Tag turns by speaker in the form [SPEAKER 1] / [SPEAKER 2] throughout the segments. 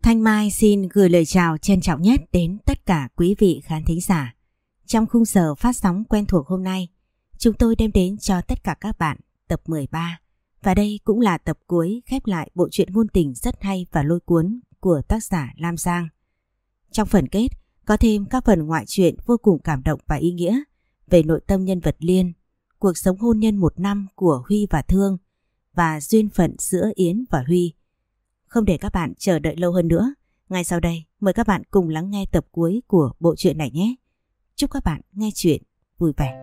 [SPEAKER 1] Thanh Mai xin gửi lời chào trân trọng nhất đến tất cả quý vị khán thính giả. Trong khung giờ phát sóng quen thuộc hôm nay, chúng tôi đem đến cho tất cả các bạn tập 13. Và đây cũng là tập cuối khép lại bộ truyện ngôn tình rất hay và lôi cuốn của tác giả Lam Giang. Trong phần kết có thêm các phần ngoại truyện vô cùng cảm động và ý nghĩa về nội tâm nhân vật Liên, cuộc sống hôn nhân 1 năm của Huy và Thương và duyên phận giữa Yến và Huy. Không để các bạn chờ đợi lâu hơn nữa, ngay sau đây mời các bạn cùng lắng nghe tập cuối của bộ truyện này nhé. Chúc các bạn nghe truyện vui vẻ.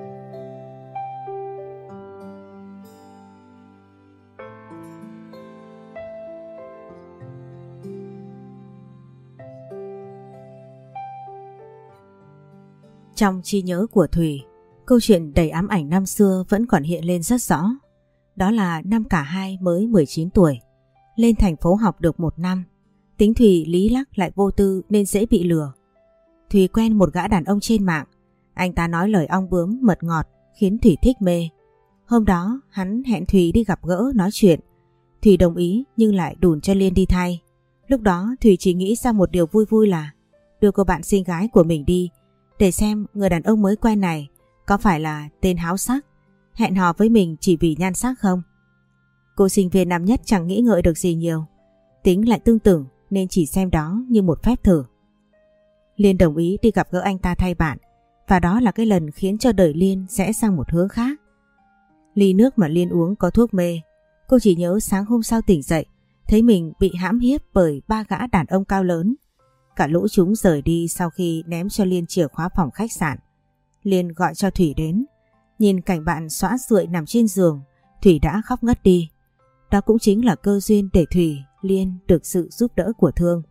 [SPEAKER 1] Trong trí nhớ của Thủy, câu chuyện đầy ám ảnh năm xưa vẫn còn hiện lên rất rõ. Đó là năm cả hai mới 19 tuổi. Lên thành phố học được 1 năm, tính Thùy lý lắc lại vô tư nên dễ bị lừa. Thùy quen một gã đàn ông trên mạng, anh ta nói lời ong bướm mật ngọt khiến Thùy thích mê. Hôm đó hắn hẹn Thùy đi gặp gỡ nói chuyện. Thùy đồng ý nhưng lại đùn cho Liên đi thay. Lúc đó Thùy chỉ nghĩ ra một điều vui vui là đưa cô bạn xinh gái của mình đi để xem người đàn ông mới quen này có phải là tên háo sắc, hẹn hò với mình chỉ vì nhan sắc không. Cô sinh viên năm nhất chẳng nghĩ ngợi được gì nhiều, tính lại tương tự nên chỉ xem đó như một phép thử. Liên đồng ý đi gặp gỡ anh ta thay bạn, và đó là cái lần khiến cho đời Liên rẽ sang một hướng khác. Ly nước mà Liên uống có thuốc mê. Cô chỉ nhớ sáng hôm sau tỉnh dậy thấy mình bị hãm hiếp bởi 3 gã đàn ông cao lớn. Cả lũ chúng rời đi sau khi ném cho Liên chìa khóa phòng khách sạn. Liên gọi cho Thủy đến. Nhìn cảnh bạn xõa rượi nằm trên giường, Thủy đã khóc ngất đi. Đó cũng chính là cơ duyên để Thủy, Liên được sự giúp đỡ của Thương.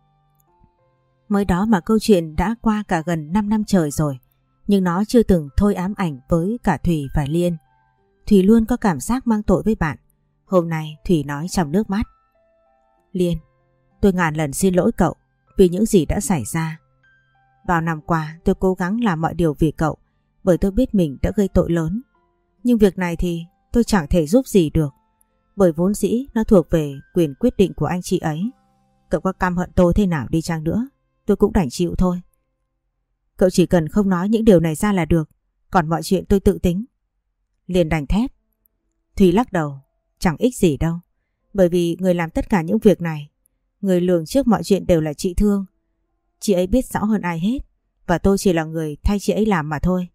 [SPEAKER 1] Mới đó mà câu chuyện đã qua cả gần 5 năm trời rồi, nhưng nó chưa từng thôi ám ảnh với cả Thủy và Liên. Thủy luôn có cảm giác mang tội với bạn. Hôm nay Thủy nói trong nước mắt: Liên, tôi ngàn lần xin lỗi cậu vì những gì đã xảy ra. Vào năm qua tôi cố gắng làm mọi điều vì cậu, bởi tôi biết mình đã gây tội lớn. Nhưng việc này thì tôi chẳng thể giúp gì được, bởi vốn dĩ nó thuộc về quyền quyết định của anh chị ấy. Cậu có căm hận tôi thế nào đi chăng nữa, tôi cũng đành chịu thôi. Cậu chỉ cần không nói những điều này ra là được, còn mọi chuyện tôi tự tính. Liên đành thép. Thùy lắc đầu: chẳng ích gì đâu, bởi vì người làm tất cả những việc này, người lường trước mọi chuyện đều là chị Thương. Chị ấy biết rõ hơn ai hết, và tôi chỉ là người thay chị ấy làm mà thôi.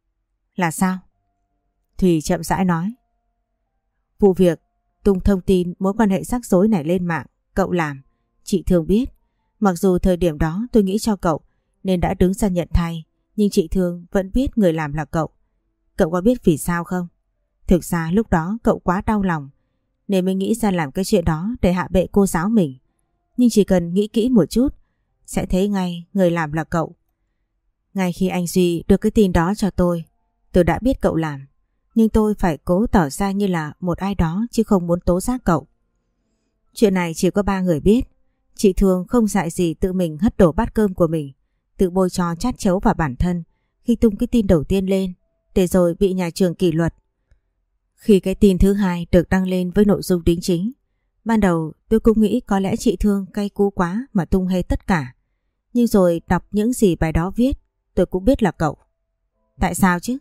[SPEAKER 1] Là sao? Thùy chậm rãi nói: vụ việc tung thông tin mối quan hệ rắc rối này lên mạng cậu làm, chị Thương biết. Mặc dù thời điểm đó tôi nghĩ cho cậu nên đã đứng ra nhận thay, nhưng chị Thương vẫn biết người làm là cậu. Cậu có biết vì sao không? Thực ra lúc đó cậu quá đau lòng nên mới nghĩ ra làm cái chuyện đó để hạ bệ cô giáo mình. Nhưng chỉ cần nghĩ kỹ một chút sẽ thấy ngay người làm là cậu. Ngay khi anh Duy đưa cái tin đó cho tôi đã biết cậu làm. Nhưng tôi phải cố tỏ ra như là một ai đó chứ không muốn tố giác cậu. Chuyện này chỉ có 3 người biết. Chị Thương không dại gì tự mình hất đổ bát cơm của mình, tự bôi trò chát chấu vào bản thân khi tung cái tin đầu tiên lên, để rồi bị nhà trường kỷ luật. Khi cái tin thứ hai được đăng lên với nội dung đính chính, ban đầu tôi cũng nghĩ có lẽ chị Thương cay cú quá mà tung hết tất cả. Nhưng rồi đọc những gì bài đó viết, tôi cũng biết là cậu. Tại sao chứ?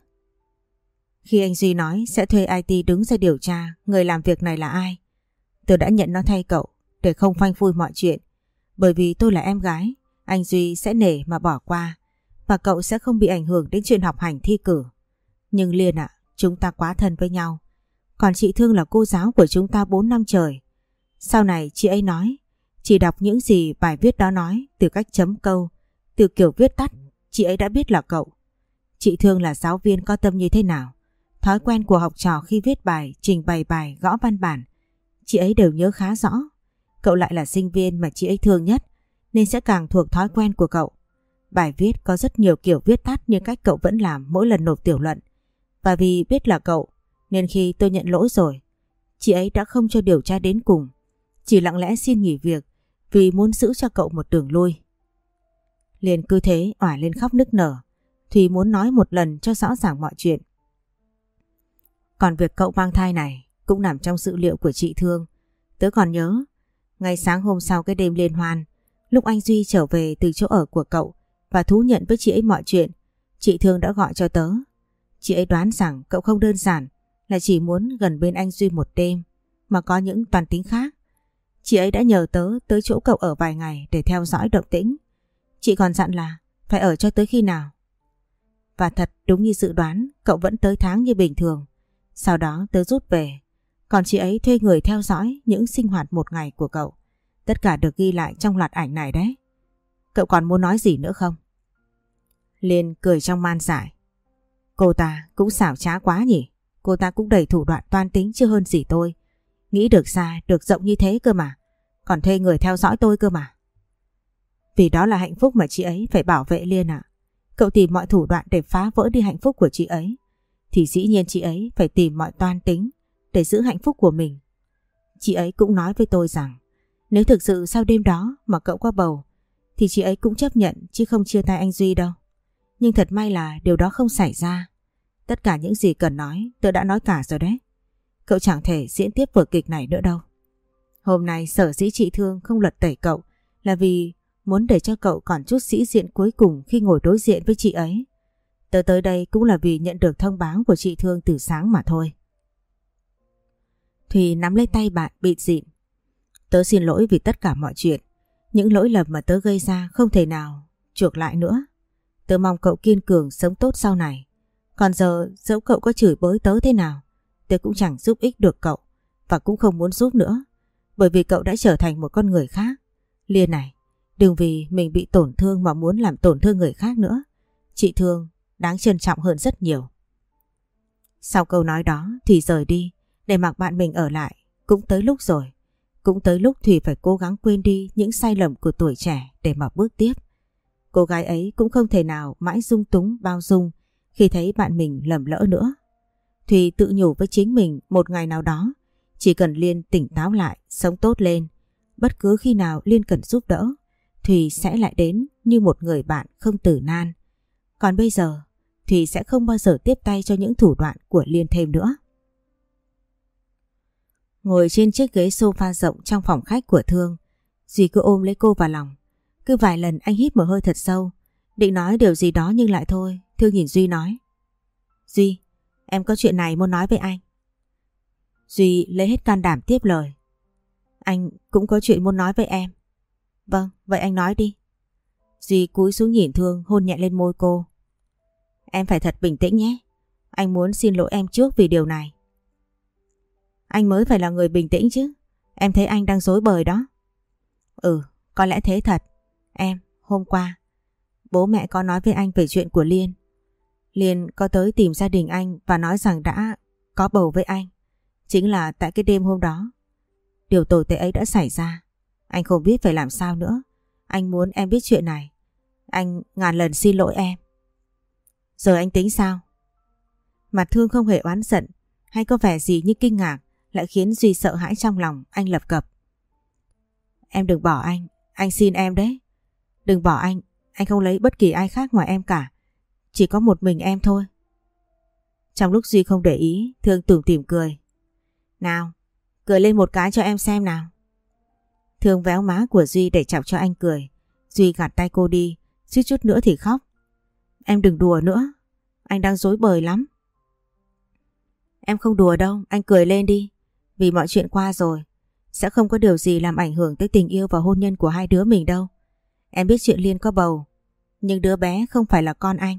[SPEAKER 1] Khi anh Duy nói sẽ thuê IT đứng ra điều tra người làm việc này là ai, tôi đã nhận nó thay cậu để không phanh phui mọi chuyện. Bởi vì tôi là em gái, anh Duy sẽ nể mà bỏ qua, và cậu sẽ không bị ảnh hưởng đến chuyện học hành thi cử. Nhưng Liên ạ, chúng ta quá thân với nhau. Còn chị Thương là cô giáo của chúng ta 4 năm trời. Sau này chị ấy nói, chỉ đọc những gì bài viết đó nói, từ cách chấm câu, từ kiểu viết tắt, chị ấy đã biết là cậu. Chị Thương là giáo viên có tâm như thế nào, thói quen của học trò khi viết bài, trình bày bài, gõ văn bản, chị ấy đều nhớ khá rõ. Cậu lại là sinh viên mà chị ấy thương nhất, nên sẽ càng thuộc thói quen của cậu. Bài viết có rất nhiều kiểu viết tắt nhưng cách cậu vẫn làm mỗi lần nộp tiểu luận. Và vì biết là cậu, nên khi tôi nhận lỗi rồi, chị ấy đã không cho điều tra đến cùng, chỉ lặng lẽ xin nghỉ việc vì muốn giữ cho cậu một đường lui. Liền cứ thế òa lên khóc nức nở. Thùy muốn nói một lần cho rõ ràng mọi chuyện. Còn việc cậu mang thai này cũng nằm trong dữ liệu của chị Thương. Tớ còn nhớ Ngày sáng hôm sau cái đêm liên hoan, lúc anh Duy trở về từ chỗ ở của cậu và thú nhận với chị ấy mọi chuyện, chị Thương đã gọi cho tớ. Chị ấy đoán rằng cậu không đơn giản là chỉ muốn gần bên anh Duy một đêm, mà có những toan tính khác. Chị ấy đã nhờ tớ tới chỗ cậu ở vài ngày để theo dõi động tĩnh. Chị còn dặn là phải ở cho tới khi nào. Và thật đúng như dự đoán, cậu vẫn tới tháng như bình thường. Sau đó tớ rút về, còn chị ấy thuê người theo dõi những sinh hoạt một ngày của cậu. Tất cả được ghi lại trong loạt ảnh này đấy. Cậu còn muốn nói gì nữa không? Liên cười trong man dại. Cô ta cũng xảo trá quá nhỉ. Cô ta cũng đầy thủ đoạn toan tính chứ hơn gì tôi. Nghĩ được xa, được rộng như thế cơ mà. Còn thuê người theo dõi tôi cơ mà. Vì đó là hạnh phúc mà chị ấy phải bảo vệ Liên ạ. Cậu tìm mọi thủ đoạn để phá vỡ đi hạnh phúc của chị ấy, thì dĩ nhiên chị ấy phải tìm mọi toan tính để giữ hạnh phúc của mình. Chị ấy cũng nói với tôi rằng nếu thực sự sau đêm đó mà cậu có bầu thì chị ấy cũng chấp nhận chứ không chia tay anh Duy đâu. Nhưng thật may là điều đó không xảy ra. Tất cả những gì cần nói tôi đã nói cả rồi đấy. Cậu chẳng thể diễn tiếp vở kịch này nữa đâu. Hôm nay sở dĩ chị Thương không lật tẩy cậu là vì muốn để cho cậu còn chút sĩ diện cuối cùng khi ngồi đối diện với chị ấy. Tớ tới đây cũng là vì nhận được thông báo của chị Thương từ sáng mà thôi. Thùy nắm lấy tay bạn bịt dịn. Tớ xin lỗi vì tất cả mọi chuyện. Những lỗi lầm mà tớ gây ra không thể nào chuộc lại nữa. Tớ mong cậu kiên cường sống tốt sau này. Còn giờ dẫu cậu có chửi bới tớ thế nào, tớ cũng chẳng giúp ích được cậu và cũng không muốn giúp nữa. Bởi vì cậu đã trở thành một con người khác. Liên này, đừng vì mình bị tổn thương mà muốn làm tổn thương người khác nữa. Chị Thương đáng trân trọng hơn rất nhiều. Sau câu nói đó thì rời đi để mặc bạn mình ở lại. Cũng tới lúc rồi. Cũng tới lúc Thùy phải cố gắng quên đi những sai lầm của tuổi trẻ để mà bước tiếp. Cô gái ấy cũng không thể nào mãi dung túng bao dung khi thấy bạn mình lầm lỡ nữa. Thùy tự nhủ với chính mình một ngày nào đó chỉ cần Liên tỉnh táo lại, sống tốt lên, bất cứ khi nào Liên cần giúp đỡ, Thùy sẽ lại đến như một người bạn không tử nan. Còn bây giờ, Thùy sẽ không bao giờ tiếp tay cho những thủ đoạn của Liên thêm nữa. Ngồi trên chiếc ghế sofa rộng trong phòng khách của Thương, Duy cứ ôm lấy cô vào lòng. Cứ vài lần anh hít một hơi thật sâu, định nói điều gì đó nhưng lại thôi. Thương nhìn Duy nói: Duy, em có chuyện này muốn nói với anh. Duy lấy hết can đảm tiếp lời: Anh cũng có chuyện muốn nói với em. Vâng, vậy anh nói đi. Duy cúi xuống nhìn Thương, hôn nhẹ lên môi cô. Em phải thật bình tĩnh nhé. Anh muốn xin lỗi em trước vì điều này. Anh mới phải là người bình tĩnh chứ. Em thấy anh đang rối bời đó. Ừ, có lẽ thế thật. Em, hôm qua bố mẹ có nói với anh về chuyện của Liên. Liên có tới tìm gia đình anh và nói rằng đã có bầu với anh. Chính là tại cái đêm hôm đó điều tồi tệ ấy đã xảy ra. Anh không biết phải làm sao nữa. Anh muốn em biết chuyện này. Anh ngàn lần xin lỗi em. Giờ anh tính sao? Mặt Thương không hề oán giận hay có vẻ gì như kinh ngạc, lại khiến Duy sợ hãi trong lòng. Anh lập cập: Em đừng bỏ anh xin em đấy. Đừng bỏ anh không lấy bất kỳ ai khác ngoài em cả. Chỉ có một mình em thôi. Trong lúc Duy không để ý, Thương tủm tỉm cười. Nào, cười lên một cái cho em xem nào. Thương véo má của Duy để chọc cho anh cười. Duy gạt tay cô đi, suýt chút nữa thì khóc. Em đừng đùa nữa, anh đang rối bời lắm. Em không đùa đâu, anh cười lên đi. Vì mọi chuyện qua rồi, sẽ không có điều gì làm ảnh hưởng tới tình yêu và hôn nhân của hai đứa mình đâu. Em biết chuyện Liên có bầu, nhưng đứa bé không phải là con anh.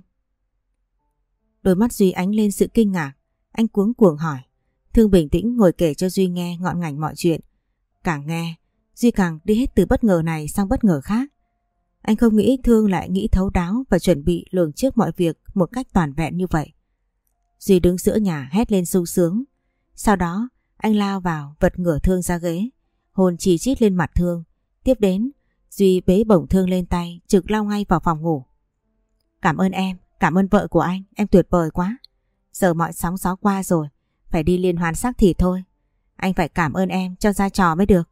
[SPEAKER 1] Đôi mắt Duy ánh lên sự kinh ngạc. Anh cuống cuồng hỏi. Thương bình tĩnh ngồi kể cho Duy nghe ngọn ngành mọi chuyện. Càng nghe, Duy càng đi hết từ bất ngờ này sang bất ngờ khác. Anh không nghĩ Thương lại nghĩ thấu đáo và chuẩn bị lường trước mọi việc một cách toàn vẹn như vậy. Duy đứng giữa nhà hét lên sung sướng. Sau đó anh lao vào vật ngửa Thương ra ghế, hôn chì chít lên mặt Thương. Tiếp đến Duy bế bổng Thương lên tay, trực lao ngay vào phòng ngủ. Cảm ơn em, cảm ơn vợ của anh, em tuyệt vời quá. Giờ mọi sóng gió qua rồi, phải đi liên hoan xác thịt thôi. Anh phải cảm ơn em cho ra trò mới được.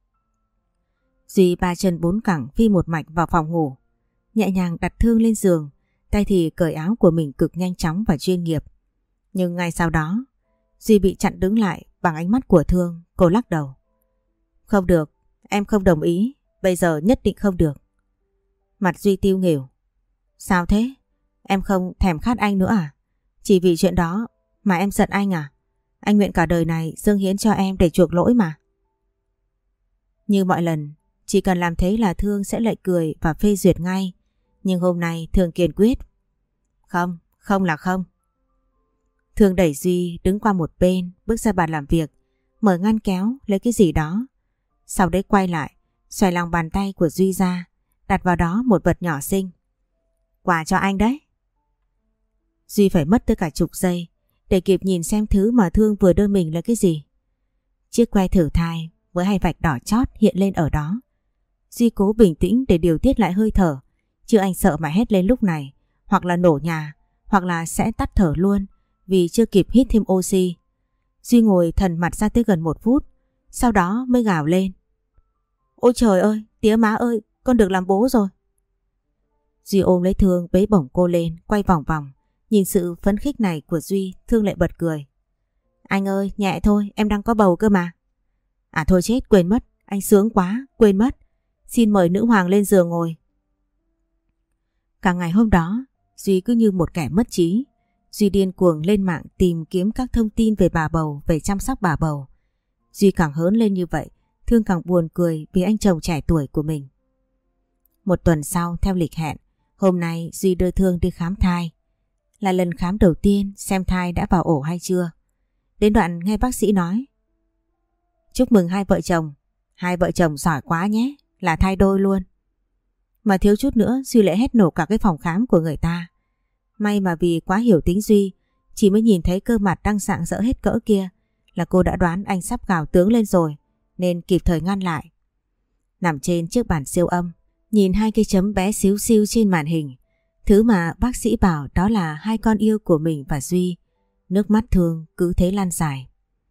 [SPEAKER 1] Duy ba chân bốn cẳng phi một mạch vào phòng ngủ, nhẹ nhàng đặt Thương lên giường, tay thì cởi áo của mình cực nhanh chóng và chuyên nghiệp. Nhưng ngay sau đó, Duy bị chặn đứng lại bằng ánh mắt của Thương. Cô lắc đầu. Không được, Em không đồng ý, bây giờ nhất định không được. Mặt Duy tiêu nghỉu. Sao thế? Em không thèm khát anh nữa à? Chỉ vì chuyện đó mà em giận anh à? Anh nguyện cả đời này dâng hiến cho em để chuộc lỗi mà. Như mọi lần, chỉ cần làm thế là Thương sẽ lại cười và phê duyệt ngay. Nhưng hôm nay Thương kiên quyết. Không, không là không. Thương đẩy Duy đứng qua một bên, bước ra bàn làm việc, mở ngăn kéo lấy cái gì đó. Sau đấy quay lại, xoay lòng bàn tay của Duy ra, đặt vào đó một vật nhỏ xinh. Quà cho anh đấy. Duy phải mất tới cả chục giây để kịp nhìn xem thứ mà Thương vừa đưa mình là cái gì. Chiếc que thử thai với hai vạch đỏ chót hiện lên ở đó. Duy cố bình tĩnh để điều tiết lại hơi thở, chứ anh sợ mà hét lên lúc này, hoặc là nổ nhà, hoặc là sẽ tắt thở luôn vì chưa kịp hít thêm oxy. Duy ngồi thần mặt ra tới gần 1 phút, sau đó mới gào lên. Ôi trời ơi, tía má ơi, con được làm bố rồi. Duy ôm lấy Thương bế bổng cô lên, quay vòng vòng. Nhìn sự phấn khích này của Duy, Thương lại bật cười. Anh ơi, nhẹ thôi, em đang có bầu cơ mà. À thôi chết, quên mất, anh sướng quá, quên mất. Xin mời nữ hoàng lên giường ngồi. Cả ngày hôm đó, Duy cứ như một kẻ mất trí. Duy điên cuồng lên mạng tìm kiếm các thông tin về bà bầu, về chăm sóc bà bầu. Duy càng hớn lên như vậy, Thương càng buồn cười vì anh chồng trẻ tuổi của mình. 1 tuần sau, theo lịch hẹn, hôm nay Duy đưa Thương đi khám thai. Là lần khám đầu tiên xem thai đã vào ổ hay chưa. Đến đoạn nghe bác sĩ nói. Chúc mừng hai vợ chồng giỏi quá nhé, là thai đôi luôn. Mà thiếu chút nữa Duy lại hét nổ cả cái phòng khám của người ta. May mà vì quá hiểu tính Duy, chỉ mới nhìn thấy cơ mặt đang rạng rỡ hết cỡ kia là cô đã đoán anh sắp gào tướng lên rồi, nên kịp thời ngăn lại. Nằm trên chiếc bàn siêu âm, nhìn hai cái chấm bé xíu xiu trên màn hình, thứ mà bác sĩ bảo đó là hai con yêu của mình và Duy, nước mắt Thương cứ thế lan dài.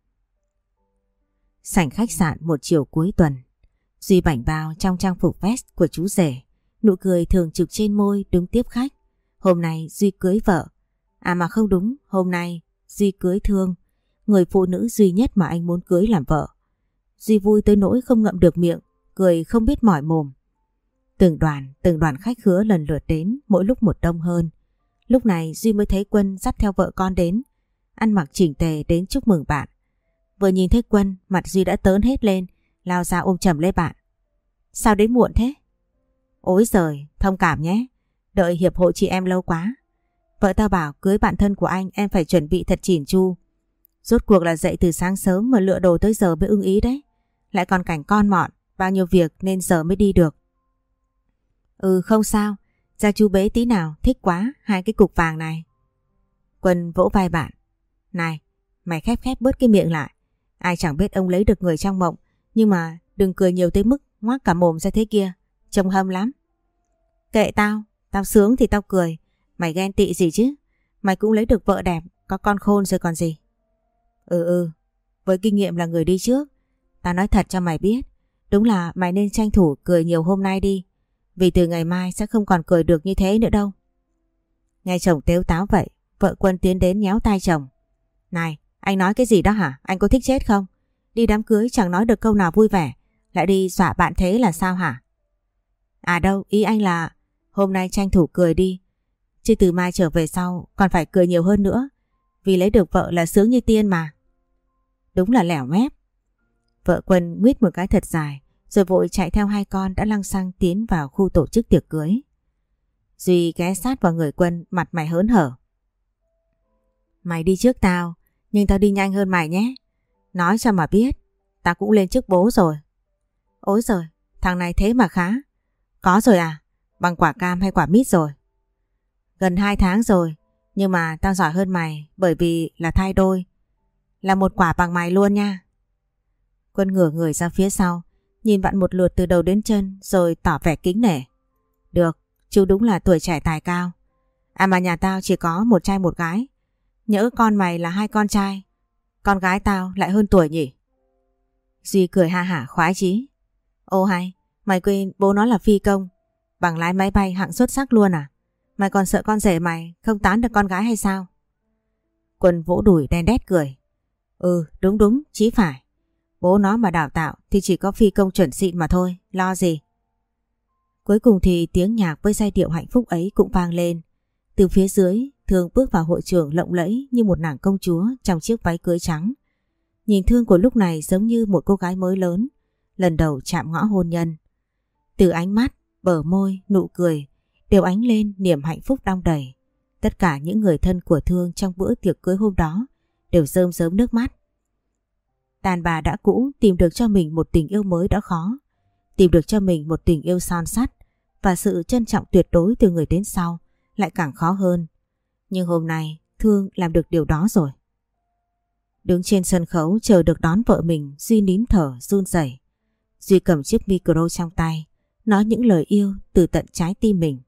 [SPEAKER 1] Sảnh khách sạn một chiều cuối tuần, Duy bảnh bao trong trang phục vest của chú rể, nụ cười thường trực trên môi đứng tiếp khách. Hôm nay Duy cưới vợ, à mà không đúng, hôm nay Duy cưới Thương, người phụ nữ duy nhất mà anh muốn cưới làm vợ. Duy vui tới nỗi không ngậm được miệng, cười không biết mỏi mồm. Từng đoàn khách khứa lần lượt đến, mỗi lúc một đông hơn. Lúc này Duy mới thấy Quân dắt theo vợ con đến, ăn mặc chỉnh tề đến chúc mừng bạn. Vừa nhìn thấy Quân, mặt Duy đã tớn hết lên, lao ra ôm chầm lấy bạn. Sao đến muộn thế? Ôi giời, thông cảm nhé, đợi hiệp hội chị em lâu quá. Vợ tao bảo cưới bạn thân của anh em phải chuẩn bị thật chỉn chu. Rốt cuộc là dậy từ sáng sớm mà lựa đồ tới giờ mới ưng ý đấy. Lại còn cảnh con mọn, bao nhiêu việc nên giờ mới đi được. Ừ không sao, ra chú bế tí nào, thích quá hai cái cục vàng này. Quân vỗ vai bạn. Này, mày khép bớt cái miệng lại. Ai chẳng biết ông lấy được người trong mộng, nhưng mà đừng cười nhiều tới mức ngoác cả mồm ra thế kia, trông hâm lắm. Kệ tao sướng thì tao cười, mày ghen tị gì chứ, mày cũng lấy được vợ đẹp, có con khôn rồi còn gì. Với kinh nghiệm là người đi trước, tao nói thật cho mày biết, đúng là mày nên tranh thủ cười nhiều hôm nay đi, vì từ ngày mai sẽ không còn cười được như thế nữa đâu. Nghe chồng tếu táo vậy, vợ Quân tiến đến nhéo tai chồng. Này, anh nói cái gì đó hả? Anh có thích chết không? Đi đám cưới chẳng nói được câu nào vui vẻ, lại đi dọa bạn thế là sao hả? À đâu, ý anh là hôm nay tranh thủ cười đi, chứ từ mai trở về sau còn phải cười nhiều hơn nữa, vì lấy được vợ là sướng như tiên mà. Đúng là lẻo mép. Vợ Quân nguyết một cái thật dài, rồi vội chạy theo hai con đã lăng xăng tiến vào khu tổ chức tiệc cưới. Duy ghé sát vào người Quân, mặt mày hớn hở. Mày đi trước tao, nhưng tao đi nhanh hơn mày nhé. Nói cho mà biết, tao cũng lên chức bố rồi. Ôi giời, thằng này thế mà khá. Có rồi à? Bằng quả cam hay quả mít rồi? Gần 2 tháng rồi, nhưng mà tao giỏi hơn mày bởi vì là thai đôi. Là một quả bằng mày luôn nha. Quân ngửa người ra phía sau, nhìn bạn một lượt từ đầu đến chân rồi tỏ vẻ kính nể. Được, chú đúng là tuổi trẻ tài cao. À mà nhà tao chỉ có một trai một gái. Nhỡ con mày là 2 con trai, con gái tao lại hơn tuổi nhỉ? Duy cười ha hả khoái chí. Ô hay, mày quên bố nó là phi công, bằng lái máy bay hạng xuất sắc luôn à? Mày còn sợ con rể mày không tán được con gái hay sao? Quân vỗ đùi đen đét cười. Ừ đúng, chí phải. Bố nó mà đào tạo thì chỉ có phi công chuẩn xịn mà thôi, lo gì. Cuối cùng thì tiếng nhạc với giai điệu hạnh phúc ấy cũng vang lên. Từ phía dưới, Thương bước vào hội trường lộng lẫy như một nàng công chúa trong chiếc váy cưới trắng. Nhìn Thương của lúc này giống như một cô gái mới lớn, lần đầu chạm ngõ hôn nhân. Từ ánh mắt, bờ môi, nụ cười đều ánh lên niềm hạnh phúc đong đầy. Tất cả những người thân của Thương trong bữa tiệc cưới hôm đó đều rơm rớm nước mắt. Đàn bà đã cũ tìm được cho mình một tình yêu mới đã khó. Tìm được cho mình một tình yêu son sắt và sự trân trọng tuyệt đối từ người đến sau lại càng khó hơn. Nhưng hôm nay Thương làm được điều đó rồi. Đứng trên sân khấu chờ được đón vợ mình, Duy nín thở run rẩy. Duy cầm chiếc micro trong tay, nói những lời yêu từ tận trái tim mình.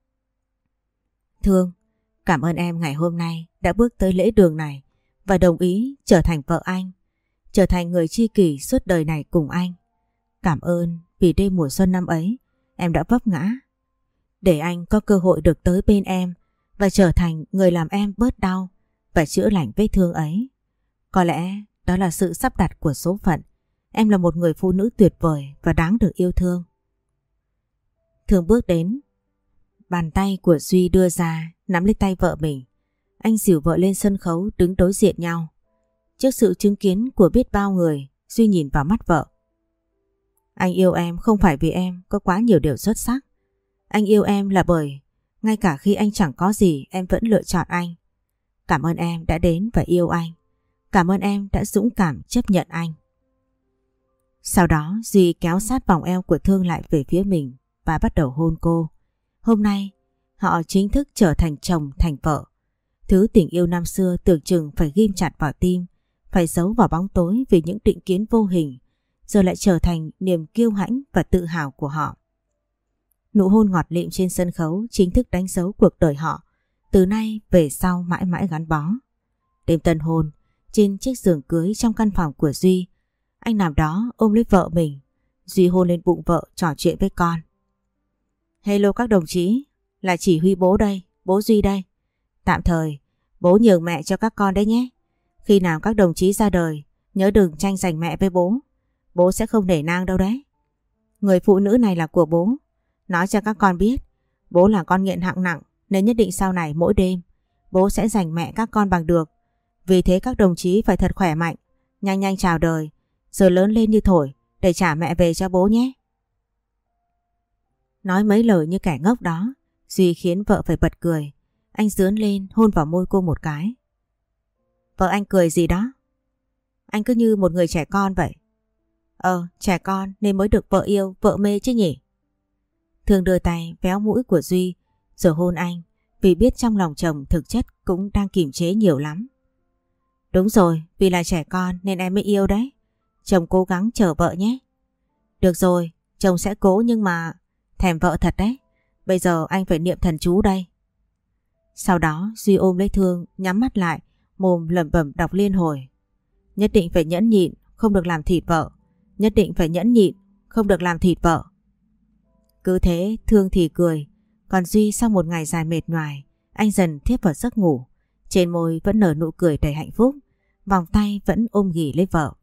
[SPEAKER 1] Thương, cảm ơn em ngày hôm nay đã bước tới lễ đường này và đồng ý trở thành vợ anh, trở thành người tri kỷ suốt đời này cùng anh. Cảm ơn vì đêm mùa xuân năm ấy em đã vấp ngã, để anh có cơ hội được tới bên em và trở thành người làm em bớt đau và chữa lành vết thương ấy. Có lẽ đó là sự sắp đặt của số phận. Em là một người phụ nữ tuyệt vời và đáng được yêu thương. Thương bước đến. Bàn tay của Duy đưa ra nắm lấy tay vợ mình. Anh dìu vợ lên sân khấu đứng đối diện nhau. Trước sự chứng kiến của biết bao người, Duy nhìn vào mắt vợ. Anh yêu em không phải vì em có quá nhiều điều xuất sắc. Anh yêu em là bởi ngay cả khi anh chẳng có gì em vẫn lựa chọn anh. Cảm ơn em đã đến và yêu anh. Cảm ơn em đã dũng cảm chấp nhận anh. Sau đó Duy kéo sát vòng eo của Thương lại về phía mình và bắt đầu hôn cô. Hôm nay họ chính thức trở thành chồng thành vợ. Thứ tình yêu năm xưa tưởng chừng phải ghim chặt vào tim, phải giấu vào bóng tối vì những định kiến vô hình, giờ lại trở thành niềm kiêu hãnh và tự hào của họ. Nụ hôn ngọt lịm trên sân khấu chính thức đánh dấu cuộc đời họ, từ nay về sau mãi mãi gắn bó. Đêm tân hôn, trên chiếc giường cưới trong căn phòng của Duy, anh nằm đó ôm lấy vợ mình. Duy hôn lên bụng vợ trò chuyện với con. Hello các đồng chí, là chỉ huy bố đây, bố Duy đây. Tạm thời, bố nhường mẹ cho các con đấy nhé. Khi nào các đồng chí ra đời, nhớ đừng tranh giành mẹ với bố. Bố sẽ không nể nang đâu đấy. Người phụ nữ này là của bố. Nói cho các con biết, bố là con nghiện hạng nặng nên nhất định sau này mỗi đêm bố sẽ giành mẹ các con bằng được. Vì thế các đồng chí phải thật khỏe mạnh, nhanh nhanh chào đời, rồi lớn lên như thổi để trả mẹ về cho bố nhé. Nói mấy lời như kẻ ngốc đó, Duy khiến vợ phải bật cười. Anh dướn lên hôn vào môi cô một cái. Vợ anh cười gì đó? Anh cứ như một người trẻ con vậy. Trẻ con nên mới được vợ yêu, vợ mê chứ nhỉ? Thương đưa tay véo mũi của Duy rồi hôn anh, vì biết trong lòng chồng thực chất cũng đang kiềm chế nhiều lắm. Đúng rồi, vì là trẻ con nên em mới yêu đấy. Chồng cố gắng chờ vợ nhé. Được rồi, chồng sẽ cố nhưng mà thèm vợ thật đấy. Bây giờ anh phải niệm thần chú đây. Sau đó Duy ôm lấy Thương, nhắm mắt lại, mồm lẩm bẩm đọc liên hồi. Nhất định phải nhẫn nhịn, không được làm thịt vợ. Nhất định phải nhẫn nhịn, không được làm thịt vợ. Cứ thế Thương thì cười, còn Duy sau một ngày dài mệt nhoài, anh dần thiếp vào giấc ngủ. Trên môi vẫn nở nụ cười đầy hạnh phúc, vòng tay vẫn ôm ghì lấy vợ.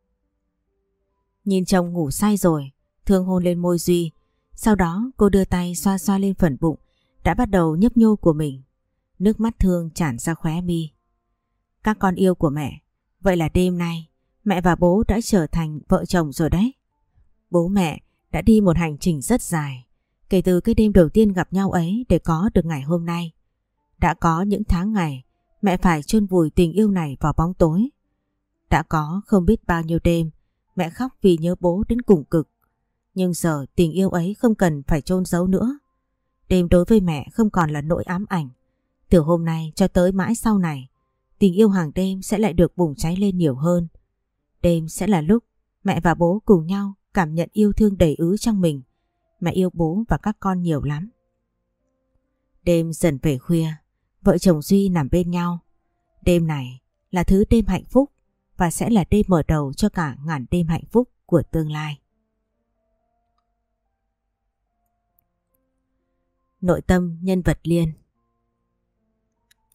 [SPEAKER 1] Nhìn chồng ngủ say rồi, Thương hôn lên môi Duy. Sau đó cô đưa tay xoa xoa lên phần bụng đã bắt đầu nhấp nhô của mình. Nước mắt Thương tràn ra khóe mi. Các con yêu của mẹ, vậy là đêm nay mẹ và bố đã trở thành vợ chồng rồi đấy. Bố mẹ đã đi một hành trình rất dài, kể từ cái đêm đầu tiên gặp nhau ấy để có được ngày hôm nay. Đã có những tháng ngày mẹ phải chôn vùi tình yêu này vào bóng tối. Đã có không biết bao nhiêu đêm mẹ khóc vì nhớ bố đến cùng cực. Nhưng giờ tình yêu ấy không cần phải chôn giấu nữa. Đêm đối với mẹ không còn là nỗi ám ảnh. Từ hôm nay cho tới mãi sau này, tình yêu hàng đêm sẽ lại được bùng cháy lên nhiều hơn. Đêm sẽ là lúc mẹ và bố cùng nhau cảm nhận yêu thương đầy ứ trong mình. Mẹ yêu bố và các con nhiều lắm. Đêm dần về khuya, vợ chồng Duy nằm bên nhau. Đêm này là thứ đêm hạnh phúc và sẽ là đêm mở đầu cho cả ngàn đêm hạnh phúc của tương lai. Nội tâm nhân vật Liên.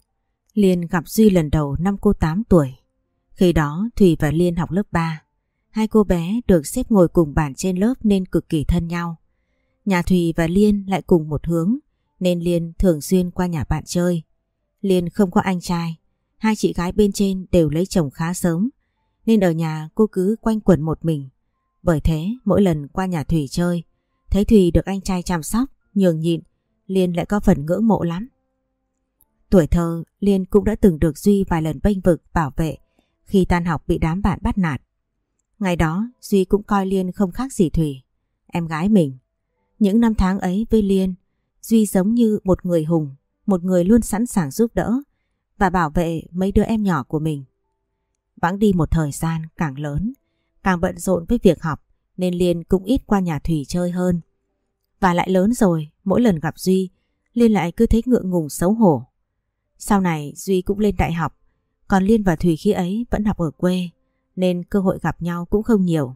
[SPEAKER 1] Liên gặp Duy lần đầu năm cô 8 tuổi. Khi đó Thùy và Liên học lớp 3. Hai cô bé được xếp ngồi cùng bàn trên lớp nên cực kỳ thân nhau. Nhà Thùy và Liên lại cùng một hướng nên Liên thường xuyên qua nhà bạn chơi. Liên không có anh trai, hai chị gái bên trên đều lấy chồng khá sớm nên ở nhà cô cứ quanh quẩn một mình. Bởi thế mỗi lần qua nhà Thùy chơi, thấy Thùy được anh trai chăm sóc, nhường nhịn, Liên lại có phần ngưỡng mộ lắm. Tuổi thơ, Liên cũng đã từng được Duy vài lần bênh vực bảo vệ khi tan học bị đám bạn bắt nạt. Ngày đó Duy cũng coi Liên không khác gì Thùy, em gái mình. Những năm tháng ấy với Liên, Duy giống như một người hùng, một người luôn sẵn sàng giúp đỡ và bảo vệ mấy đứa em nhỏ của mình. Bẵng đi một thời gian càng lớn, càng bận rộn với việc học nên Liên cũng ít qua nhà Thùy chơi hơn. Và lại lớn rồi, mỗi lần gặp Duy, Liên lại cứ thấy ngượng ngùng xấu hổ. Sau này Duy cũng lên đại học, còn Liên và Thùy khi ấy vẫn học ở quê nên cơ hội gặp nhau cũng không nhiều.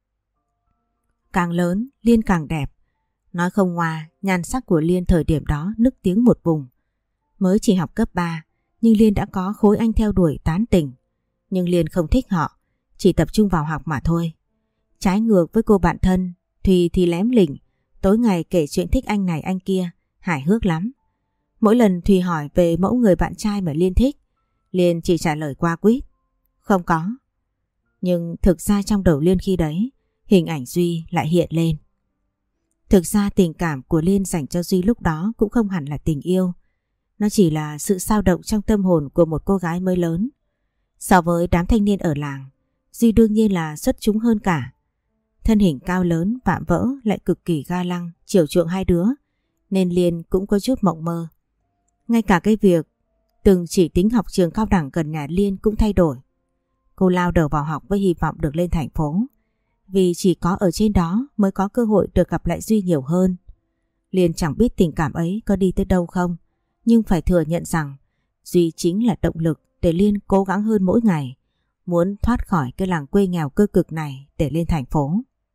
[SPEAKER 1] Càng lớn, Liên càng đẹp. Nói không ngoa, nhan sắc của Liên thời điểm đó nức tiếng một vùng. Mới chỉ học cấp 3, nhưng Liên đã có khối anh theo đuổi tán tỉnh. Nhưng Liên không thích họ, chỉ tập trung vào học mà thôi. Trái ngược với cô bạn thân, Thùy thì lém lỉnh, tối ngày kể chuyện thích anh này anh kia, hài hước lắm. Mỗi lần Thùy hỏi về mẫu người bạn trai mà Liên thích, Liên chỉ trả lời qua quýt: không có. Nhưng thực ra trong đầu Liên khi đấy, hình ảnh Duy lại hiện lên. Thực ra tình cảm của Liên dành cho Duy lúc đó cũng không hẳn là tình yêu. Nó chỉ là sự xao động trong tâm hồn của một cô gái mới lớn. So với đám thanh niên ở làng, Duy đương nhiên là xuất chúng hơn cả. Thân hình cao lớn, vạm vỡ lại cực kỳ ga lăng, chiều chuộng hai đứa, nên Liên cũng có chút mộng mơ. Ngay cả cái việc từng chỉ tính học trường cao đẳng gần nhà Liên cũng thay đổi. Cô lao đầu vào học với hy vọng được lên thành phố, vì chỉ có ở trên đó mới có cơ hội được gặp lại Duy nhiều hơn. Liên chẳng biết tình cảm ấy có đi tới đâu không, nhưng phải thừa nhận rằng Duy chính là động lực để Liên cố gắng hơn mỗi ngày, muốn thoát khỏi cái làng quê nghèo cơ cực này để lên thành phố.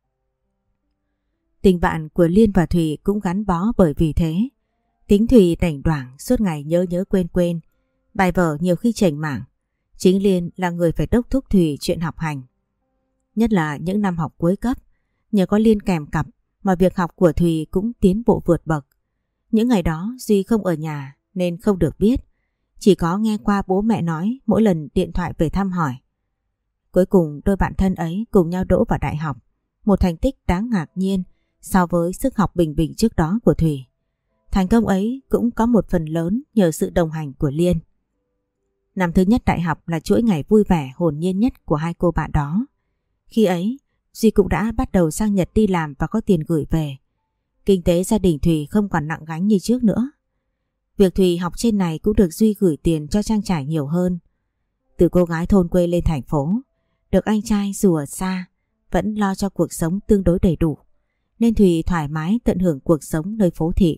[SPEAKER 1] Tình bạn của Liên và Thùy cũng gắn bó bởi vì thế. Tính Thùy rảnh đoảng suốt ngày nhớ nhớ quên quên, bài vở nhiều khi chểnh mảng. Chính Liên là người phải đốc thúc Thùy chuyện học hành. Nhất là những năm học cuối cấp, nhờ có Liên kèm cặp mà việc học của Thùy cũng tiến bộ vượt bậc. Những ngày đó Duy không ở nhà nên không được biết, chỉ có nghe qua bố mẹ nói mỗi lần điện thoại về thăm hỏi. Cuối cùng đôi bạn thân ấy cùng nhau đỗ vào đại học, một thành tích đáng ngạc nhiên so với sức học bình bình trước đó của Thùy. Thành công ấy cũng có một phần lớn nhờ sự đồng hành của Liên. Năm thứ nhất đại học là chuỗi ngày vui vẻ hồn nhiên nhất của hai cô bạn đó. Khi ấy, Duy cũng đã bắt đầu sang Nhật đi làm và có tiền gửi về. Kinh tế gia đình Thùy không còn nặng gánh như trước nữa. Việc Thùy học trên này cũng được Duy gửi tiền cho trang trải nhiều hơn. Từ cô gái thôn quê lên thành phố, được anh trai dù ở xa, vẫn lo cho cuộc sống tương đối đầy đủ, nên Thùy thoải mái tận hưởng cuộc sống nơi phố thị.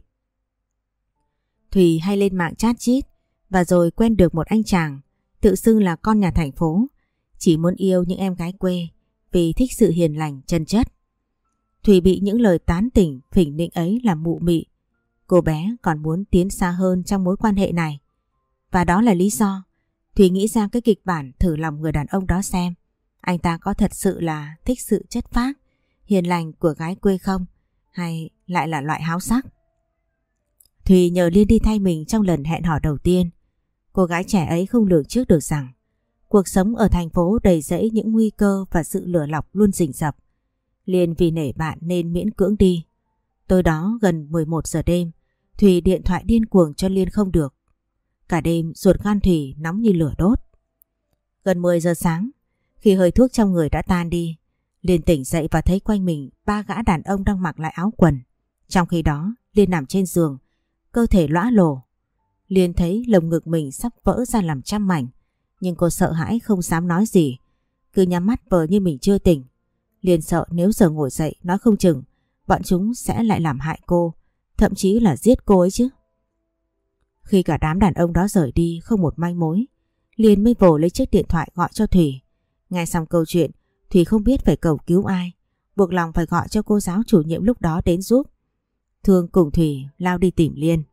[SPEAKER 1] Thùy hay lên mạng chat chít và rồi quen được một anh chàng tự xưng là con nhà thành phố, chỉ muốn yêu những em gái quê vì thích sự hiền lành chân chất. Thùy bị những lời tán tỉnh phỉnh nịnh ấy làm mụ mị. Cô bé còn muốn tiến xa hơn trong mối quan hệ này. Và đó là lý do Thùy nghĩ ra cái kịch bản thử lòng người đàn ông đó xem anh ta có thật sự là thích sự chất phác, hiền lành của gái quê không, hay lại là loại háo sắc. Thùy nhờ Liên đi thay mình trong lần hẹn hò đầu tiên. Cô gái trẻ ấy không lường trước được rằng cuộc sống ở thành phố đầy rẫy những nguy cơ và sự lừa lọc luôn rình rập. Liên vì nể bạn nên miễn cưỡng đi. Tối đó gần 11 giờ đêm, Thùy điện thoại điên cuồng cho Liên không được. Cả đêm ruột gan Thùy nóng như lửa đốt. Gần 10 giờ sáng, khi hơi thuốc trong người đã tan đi, Liên tỉnh dậy và thấy quanh mình ba gã đàn ông đang mặc lại áo quần. Trong khi đó, Liên nằm trên giường, cơ thể lõa lồ. Liên thấy lồng ngực mình sắp vỡ ra làm trăm mảnh, nhưng cô sợ hãi không dám nói gì, cứ nhắm mắt vờ như mình chưa tỉnh. Liên sợ nếu giờ ngồi dậy nói không chừng bọn chúng sẽ lại làm hại cô, thậm chí là giết cô ấy chứ. Khi cả đám đàn ông đó rời đi không một manh mối, Liên mới vồ lấy chiếc điện thoại gọi cho Thùy. Nghe xong câu chuyện, Thùy không biết phải cầu cứu ai, buộc lòng phải gọi cho cô giáo chủ nhiệm lúc đó đến giúp. Thương cùng Thùy lao đi tìm Liên.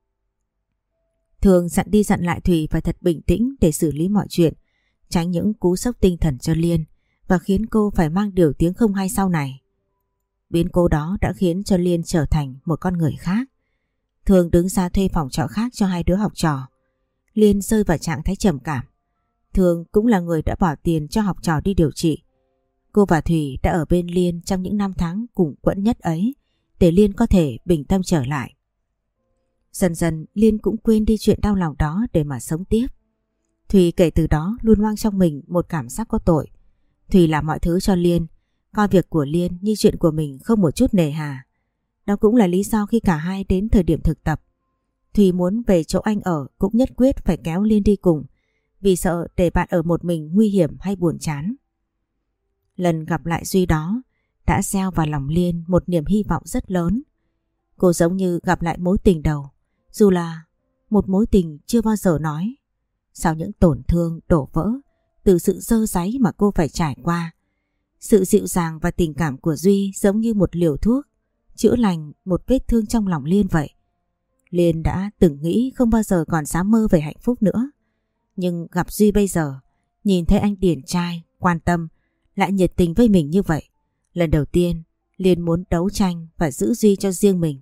[SPEAKER 1] Thương dặn đi dặn lại Thùy phải thật bình tĩnh để xử lý mọi chuyện, tránh những cú sốc tinh thần cho Liên và khiến cô phải mang điều tiếng không hay sau này. Biến cố đó đã khiến cho Liên trở thành một con người khác. Thương đứng ra thuê phòng trọ khác cho hai đứa học trò. Liên rơi vào trạng thái trầm cảm. Thương cũng là người đã bỏ tiền cho học trò đi điều trị. Cô và Thủy đã ở bên Liên trong những năm tháng cùng quẫn nhất ấy để Liên có thể bình tâm trở lại. Dần dần Liên cũng quên đi chuyện đau lòng đó để mà sống tiếp. Thủy kể từ đó luôn mang trong mình một cảm giác có tội. Thủy làm mọi thứ cho Liên, coi việc của Liên như chuyện của mình không một chút nề hà. Đó cũng là lý do khi cả hai đến thời điểm thực tập, Thủy muốn về chỗ anh ở cũng nhất quyết phải kéo Liên đi cùng, vì sợ để bạn ở một mình nguy hiểm hay buồn chán. Lần gặp lại Duy đó đã gieo vào lòng Liên một niềm hy vọng rất lớn. Cô giống như gặp lại mối tình đầu, dù là một mối tình chưa bao giờ nói. Sau những tổn thương đổ vỡ từ sự dơ dáy mà cô phải trải qua, sự dịu dàng và tình cảm của Duy giống như một liều thuốc chữa lành một vết thương trong lòng Liên vậy. Liên đã từng nghĩ không bao giờ còn dám mơ về hạnh phúc nữa. Nhưng gặp Duy bây giờ, nhìn thấy anh điển trai, quan tâm, lại nhiệt tình với mình như vậy, lần đầu tiên Liên muốn đấu tranh và giữ Duy cho riêng mình.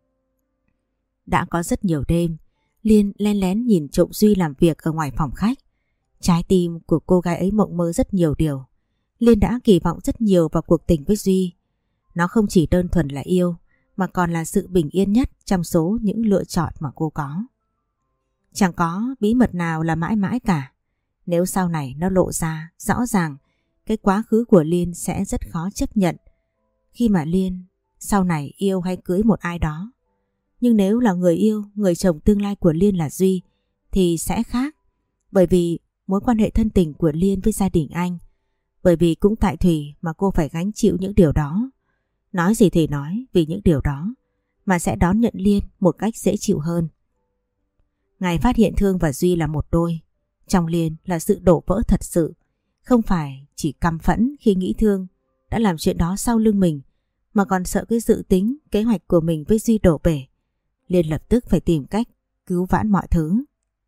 [SPEAKER 1] Đã có rất nhiều đêm, Liên len lén nhìn trộm Duy làm việc ở ngoài phòng khách. Trái tim của cô gái ấy mộng mơ rất nhiều điều. Liên đã kỳ vọng rất nhiều vào cuộc tình với Duy. Nó không chỉ đơn thuần là yêu, mà còn là sự bình yên nhất trong số những lựa chọn mà cô có. Chẳng có bí mật nào là mãi mãi cả. Nếu sau này nó lộ ra rõ ràng, cái quá khứ của Liên sẽ rất khó chấp nhận khi mà Liên sau này yêu hay cưới một ai đó. Nhưng nếu là người yêu, người chồng tương lai của Liên là Duy thì sẽ khác. Bởi vì mối quan hệ thân tình của Liên với gia đình anh, bởi vì cũng tại Thủy mà cô phải gánh chịu những điều đó. Nói gì thì nói, vì những điều đó mà sẽ đón nhận Liên một cách dễ chịu hơn. Ngày phát hiện Thương và Duy là một đôi, trong Liên là sự đổ vỡ thật sự. Không phải chỉ căm phẫn khi nghĩ Thương đã làm chuyện đó sau lưng mình, mà còn sợ cái dự tính, kế hoạch của mình với Duy đổ bể. Liên lập tức phải tìm cách cứu vãn mọi thứ.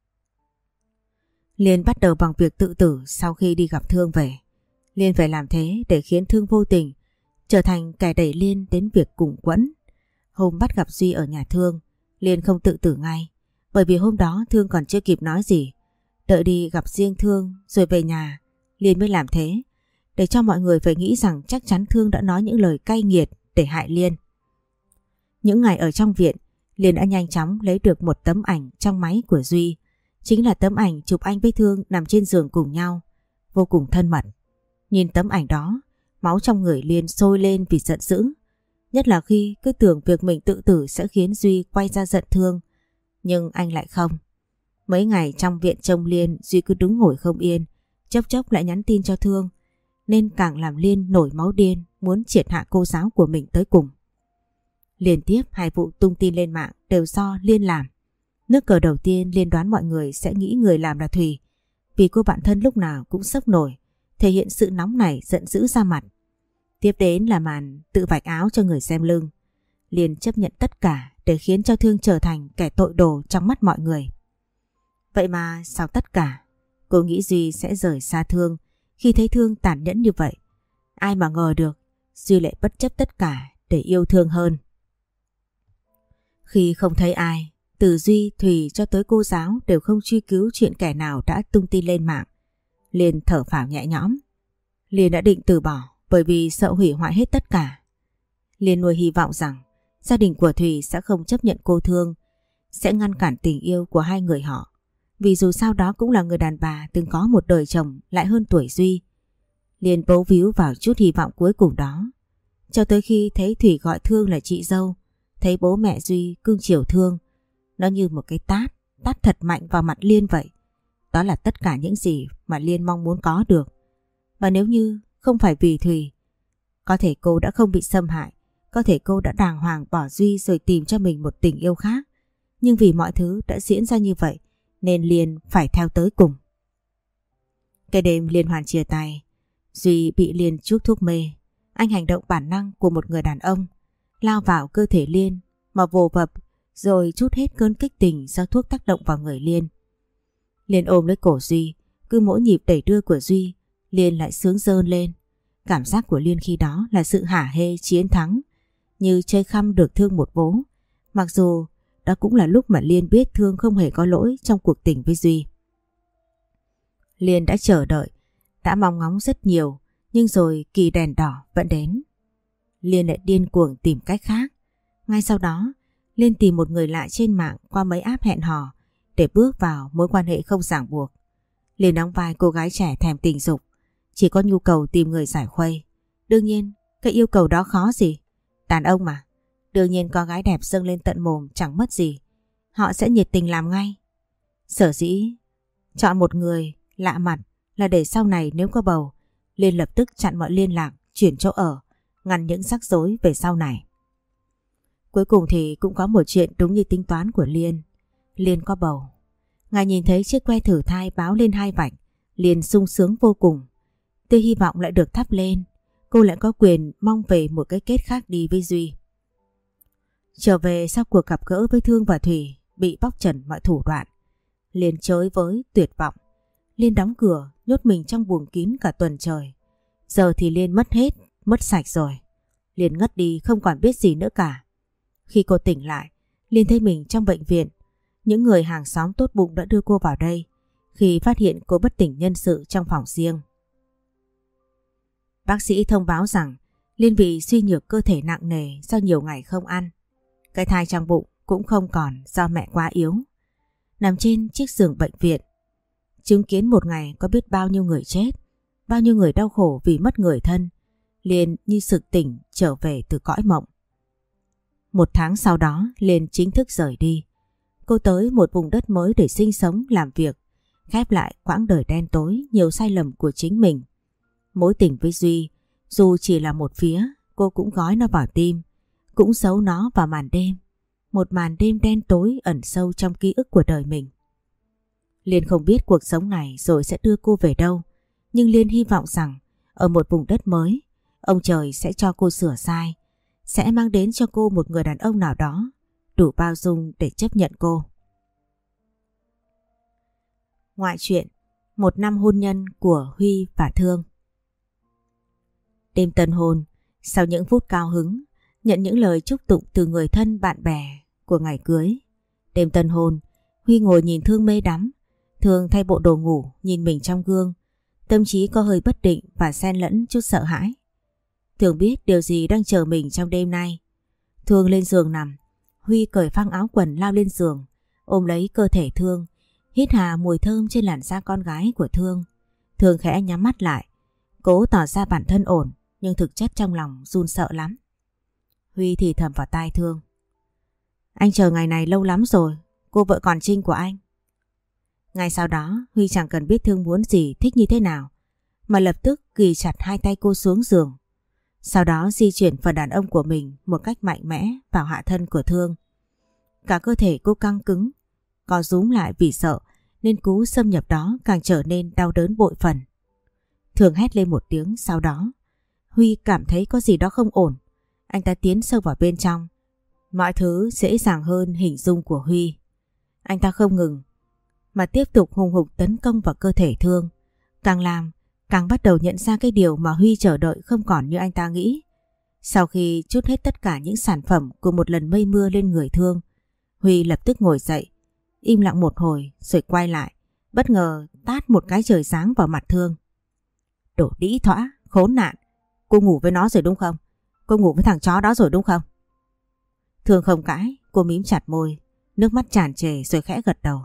[SPEAKER 1] Liên bắt đầu bằng việc tự tử sau khi đi gặp Thương về. Liên phải làm thế để khiến Thương vô tình trở thành kẻ đẩy Liên đến việc cùng quẫn. Hôm bắt gặp Duy ở nhà Thương, Liên không tự tử ngay, bởi vì hôm đó Thương còn chưa kịp nói gì. Đợi đi gặp riêng Thương rồi về nhà, Liên mới làm thế, để cho mọi người phải nghĩ rằng chắc chắn Thương đã nói những lời cay nghiệt để hại Liên. Những ngày ở trong viện, Liên đã nhanh chóng lấy được một tấm ảnh trong máy của Duy. Chính là tấm ảnh chụp anh với Thương nằm trên giường cùng nhau, vô cùng thân mật. Nhìn tấm ảnh đó, máu trong người Liên sôi lên vì giận dữ. Nhất là khi cứ tưởng việc mình tự tử sẽ khiến Duy quay ra giận Thương. Nhưng anh lại không. Mấy ngày trong viện trông Liên, Duy cứ đứng ngồi không yên, chốc chốc lại nhắn tin cho Thương, nên càng làm Liên nổi máu điên, muốn triệt hạ cô giáo của mình tới cùng. Liên tiếp 2 vụ tung tin lên mạng đều do Liên làm. Nước cờ đầu tiên Liên đoán mọi người sẽ nghĩ người làm là Thùy, vì cô bạn thân lúc nào cũng sốc nổi, thể hiện sự nóng nảy giận dữ ra mặt. Tiếp đến là màn tự vạch áo cho người xem lưng. Liên chấp nhận tất cả để khiến cho Thương trở thành kẻ tội đồ trong mắt mọi người. Vậy mà sau tất cả, cô nghĩ Duy sẽ rời xa Thương khi thấy Thương tàn nhẫn như vậy. Ai mà ngờ được Duy lại bất chấp tất cả để yêu Thương hơn. Khi không thấy ai, từ Duy, Thùy cho tới cô giáo đều không truy cứu chuyện kẻ nào đã tung tin lên mạng. Liên thở phào nhẹ nhõm. Liên đã định từ bỏ bởi vì sợ hủy hoại hết tất cả. Liên nuôi hy vọng rằng gia đình của Thùy sẽ không chấp nhận cô Thương, sẽ ngăn cản tình yêu của hai người họ. Vì dù sao đó cũng là người đàn bà từng có một đời chồng lại hơn tuổi Duy. Liên bấu víu vào chút hy vọng cuối cùng đó. Cho tới khi thấy Thùy gọi Thương là chị dâu, thấy bố mẹ Duy cưng chiều Thương, nó như một cái tát thật mạnh vào mặt Liên vậy. Đó là tất cả những gì mà Liên mong muốn có được. Và nếu như không phải vì Thùy, có thể cô đã không bị xâm hại, có thể cô đã đàng hoàng bỏ Duy rồi tìm cho mình một tình yêu khác. Nhưng vì mọi thứ đã diễn ra như vậy nên Liên phải theo tới cùng. Cái đêm liên hoàn chia tay, Duy bị Liên chuốc thuốc mê. Anh hành động bản năng của một người đàn ông, lao vào cơ thể Liên mà vồ vập rồi trút hết cơn kích tình do thuốc tác động vào người Liên. Liên ôm lấy cổ Duy, cứ mỗi nhịp đẩy đưa của Duy, Liên lại sướng rơn lên. Cảm giác của Liên khi đó là sự hả hê chiến thắng, như chơi khăm được Thương một vố. Mặc dù đó cũng là lúc mà Liên biết Thương không hề có lỗi trong cuộc tình với Duy. Liên đã chờ đợi, đã mong ngóng rất nhiều, nhưng rồi kỳ đèn đỏ vẫn đến. Liên lại điên cuồng tìm cách khác. Ngay sau đó, Liên tìm một người lạ trên mạng qua mấy app hẹn hò để bước vào mối quan hệ không ràng buộc. Liên đóng vai cô gái trẻ thèm tình dục, chỉ có nhu cầu tìm người giải khuây. Đương nhiên, cái yêu cầu đó khó gì. Đàn ông mà, đương nhiên có gái đẹp dâng lên tận mồm chẳng mất gì. Họ sẽ nhiệt tình làm ngay. Sở dĩ chọn một người lạ mặt là để sau này nếu có bầu, Liên lập tức chặn mọi liên lạc, chuyển chỗ ở, ngăn những rắc rối về sau này. Cuối cùng thì cũng có một chuyện đúng như tính toán của Liên. Liên có bầu. Ngài nhìn thấy chiếc que thử thai báo lên 2 vạch, Liên sung sướng vô cùng. Tia hy vọng lại được thắp lên. Cô lại có quyền mong về một cái kết khác đi với Duy. Trở về sau cuộc gặp gỡ với Thương và Thủy, bị bóc trần mọi thủ đoạn, Liên chới với tuyệt vọng. Liên đóng cửa, nhốt mình trong buồng kín cả tuần trời. Giờ thì Liên mất hết, mất sạch rồi. Liên ngất đi không còn biết gì nữa cả. Khi cô tỉnh lại, Liên thấy mình trong bệnh viện. Những người hàng xóm tốt bụng đã đưa cô vào đây khi phát hiện cô bất tỉnh nhân sự trong phòng riêng. Bác sĩ thông báo rằng Liên bị suy nhược cơ thể nặng nề do nhiều ngày không ăn. Cái thai trong bụng cũng không còn do mẹ quá yếu. Nằm trên chiếc giường bệnh viện, chứng kiến một ngày có biết bao nhiêu người chết, bao nhiêu người đau khổ vì mất người thân, Liên như sực tỉnh trở về từ cõi mộng. 1 tháng sau đó, Liên chính thức rời đi. Cô tới một vùng đất mới để sinh sống, làm việc, khép lại quãng đời đen tối, nhiều sai lầm của chính mình. Mối tình với Duy, dù chỉ là một phía, cô cũng gói nó vào tim, cũng giấu nó vào màn đêm. Một màn đêm đen tối ẩn sâu trong ký ức của đời mình. Liên không biết cuộc sống này rồi sẽ đưa cô về đâu, nhưng Liên hy vọng rằng ở một vùng đất mới, ông trời sẽ cho cô sửa sai, sẽ mang đến cho cô một người đàn ông nào đó đủ bao dung để chấp nhận cô. Ngoại truyện: 1 năm hôn nhân của Huy và Thương. Đêm tân hôn, sau những phút cao hứng, nhận những lời chúc tụng từ người thân bạn bè của ngày cưới. Đêm tân hôn, Huy ngồi nhìn Thương mê đắm. Thương thay bộ đồ ngủ, nhìn mình trong gương, tâm trí có hơi bất định và xen lẫn chút sợ hãi. Thương biết điều gì đang chờ mình trong đêm nay. Thương lên giường nằm, Huy cởi phăng áo quần lao lên giường, ôm lấy cơ thể Thương, hít hà mùi thơm trên làn da con gái của Thương. Thương khẽ nhắm mắt lại, cố tỏ ra bản thân ổn, nhưng thực chất trong lòng run sợ lắm. Huy thì thầm vào tai Thương: "Anh chờ ngày này lâu lắm rồi, cô vợ còn Trinh của anh." Ngay sau đó, Huy chẳng cần biết Thương muốn gì, thích như thế nào, mà lập tức ghì chặt 2 tay cô xuống giường. Sau đó di chuyển phần đàn ông của mình một cách mạnh mẽ vào hạ thân của Thương. Cả cơ thể cô căng cứng, co rúm lại vì sợ, nên cú xâm nhập đó càng trở nên đau đớn bội phần. Thương hét lên một tiếng, sau đó Huy cảm thấy có gì đó không ổn. Anh ta tiến sâu vào bên trong. Mọi thứ dễ dàng hơn hình dung của Huy. Anh ta không ngừng mà tiếp tục hùng hục tấn công vào cơ thể Thương. Càng làm, càng bắt đầu nhận ra cái điều mà Huy chờ đợi không còn như anh ta nghĩ. Sau khi trút hết tất cả những sản phẩm của một lần mây mưa lên người Thương, Huy lập tức ngồi dậy, im lặng một hồi rồi quay lại, bất ngờ tát một cái trời giáng vào mặt Thương. "Đồ đĩ thõa, khốn nạn, cô ngủ với nó rồi đúng không? Cô ngủ với thằng chó đó rồi đúng không?" Thương không cãi, cô mím chặt môi, nước mắt tràn trề rồi khẽ gật đầu.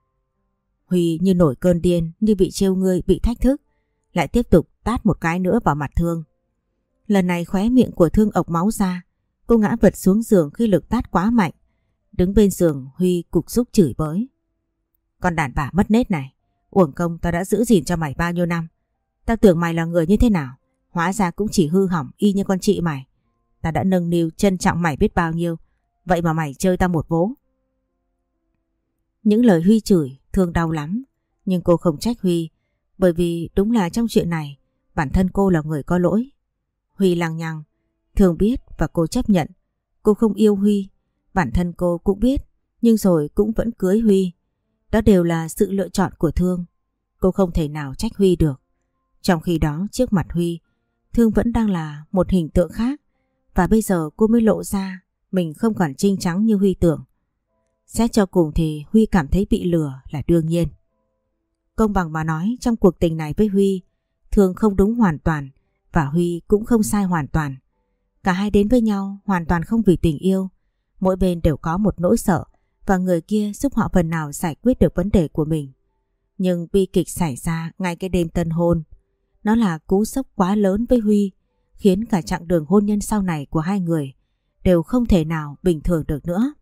[SPEAKER 1] Huy như nổi cơn điên, như bị trêu ngươi, bị thách thức, lại tiếp tục tát một cái nữa vào mặt Thương. Lần này khóe miệng của Thương ộc máu ra, cô ngã vật xuống giường khi lực tát quá mạnh. Đứng bên giường, Huy cục xúc chửi bới: "Con đàn bà mất nết này, uổng công tao đã giữ gìn cho mày bao nhiêu năm. Tao tưởng mày là người như thế nào, hóa ra cũng chỉ hư hỏng y như con chị mày. Tao đã nâng niu trân trọng mày biết bao nhiêu, vậy mà mày chơi tao một vố." Những lời Huy chửi Thương đau lắm, nhưng cô không trách Huy, bởi vì đúng là trong chuyện này bản thân cô là người có lỗi. Huy lằng nhằng, Thương biết và cô chấp nhận. Cô không yêu Huy, bản thân cô cũng biết, nhưng rồi cũng vẫn cưới Huy. Đó đều là sự lựa chọn của Thương. Cô không thể nào trách Huy được. Trong khi đó trước mặt Huy, Thương vẫn đang là một hình tượng khác và bây giờ cô mới lộ ra mình không còn trinh trắng như Huy tưởng. Xét cho cùng thì Huy cảm thấy bị lừa là đương nhiên. Công bằng mà nói, trong cuộc tình này với Huy, Thương không đúng hoàn toàn và Huy cũng không sai hoàn toàn. Cả hai đến với nhau hoàn toàn không vì tình yêu. Mỗi bên đều có một nỗi sợ và người kia giúp họ phần nào giải quyết được vấn đề của mình. Nhưng bi kịch xảy ra ngay cái đêm tân hôn. Nó là cú sốc quá lớn với Huy, khiến cả chặng đường hôn nhân sau này của hai người đều không thể nào bình thường được nữa.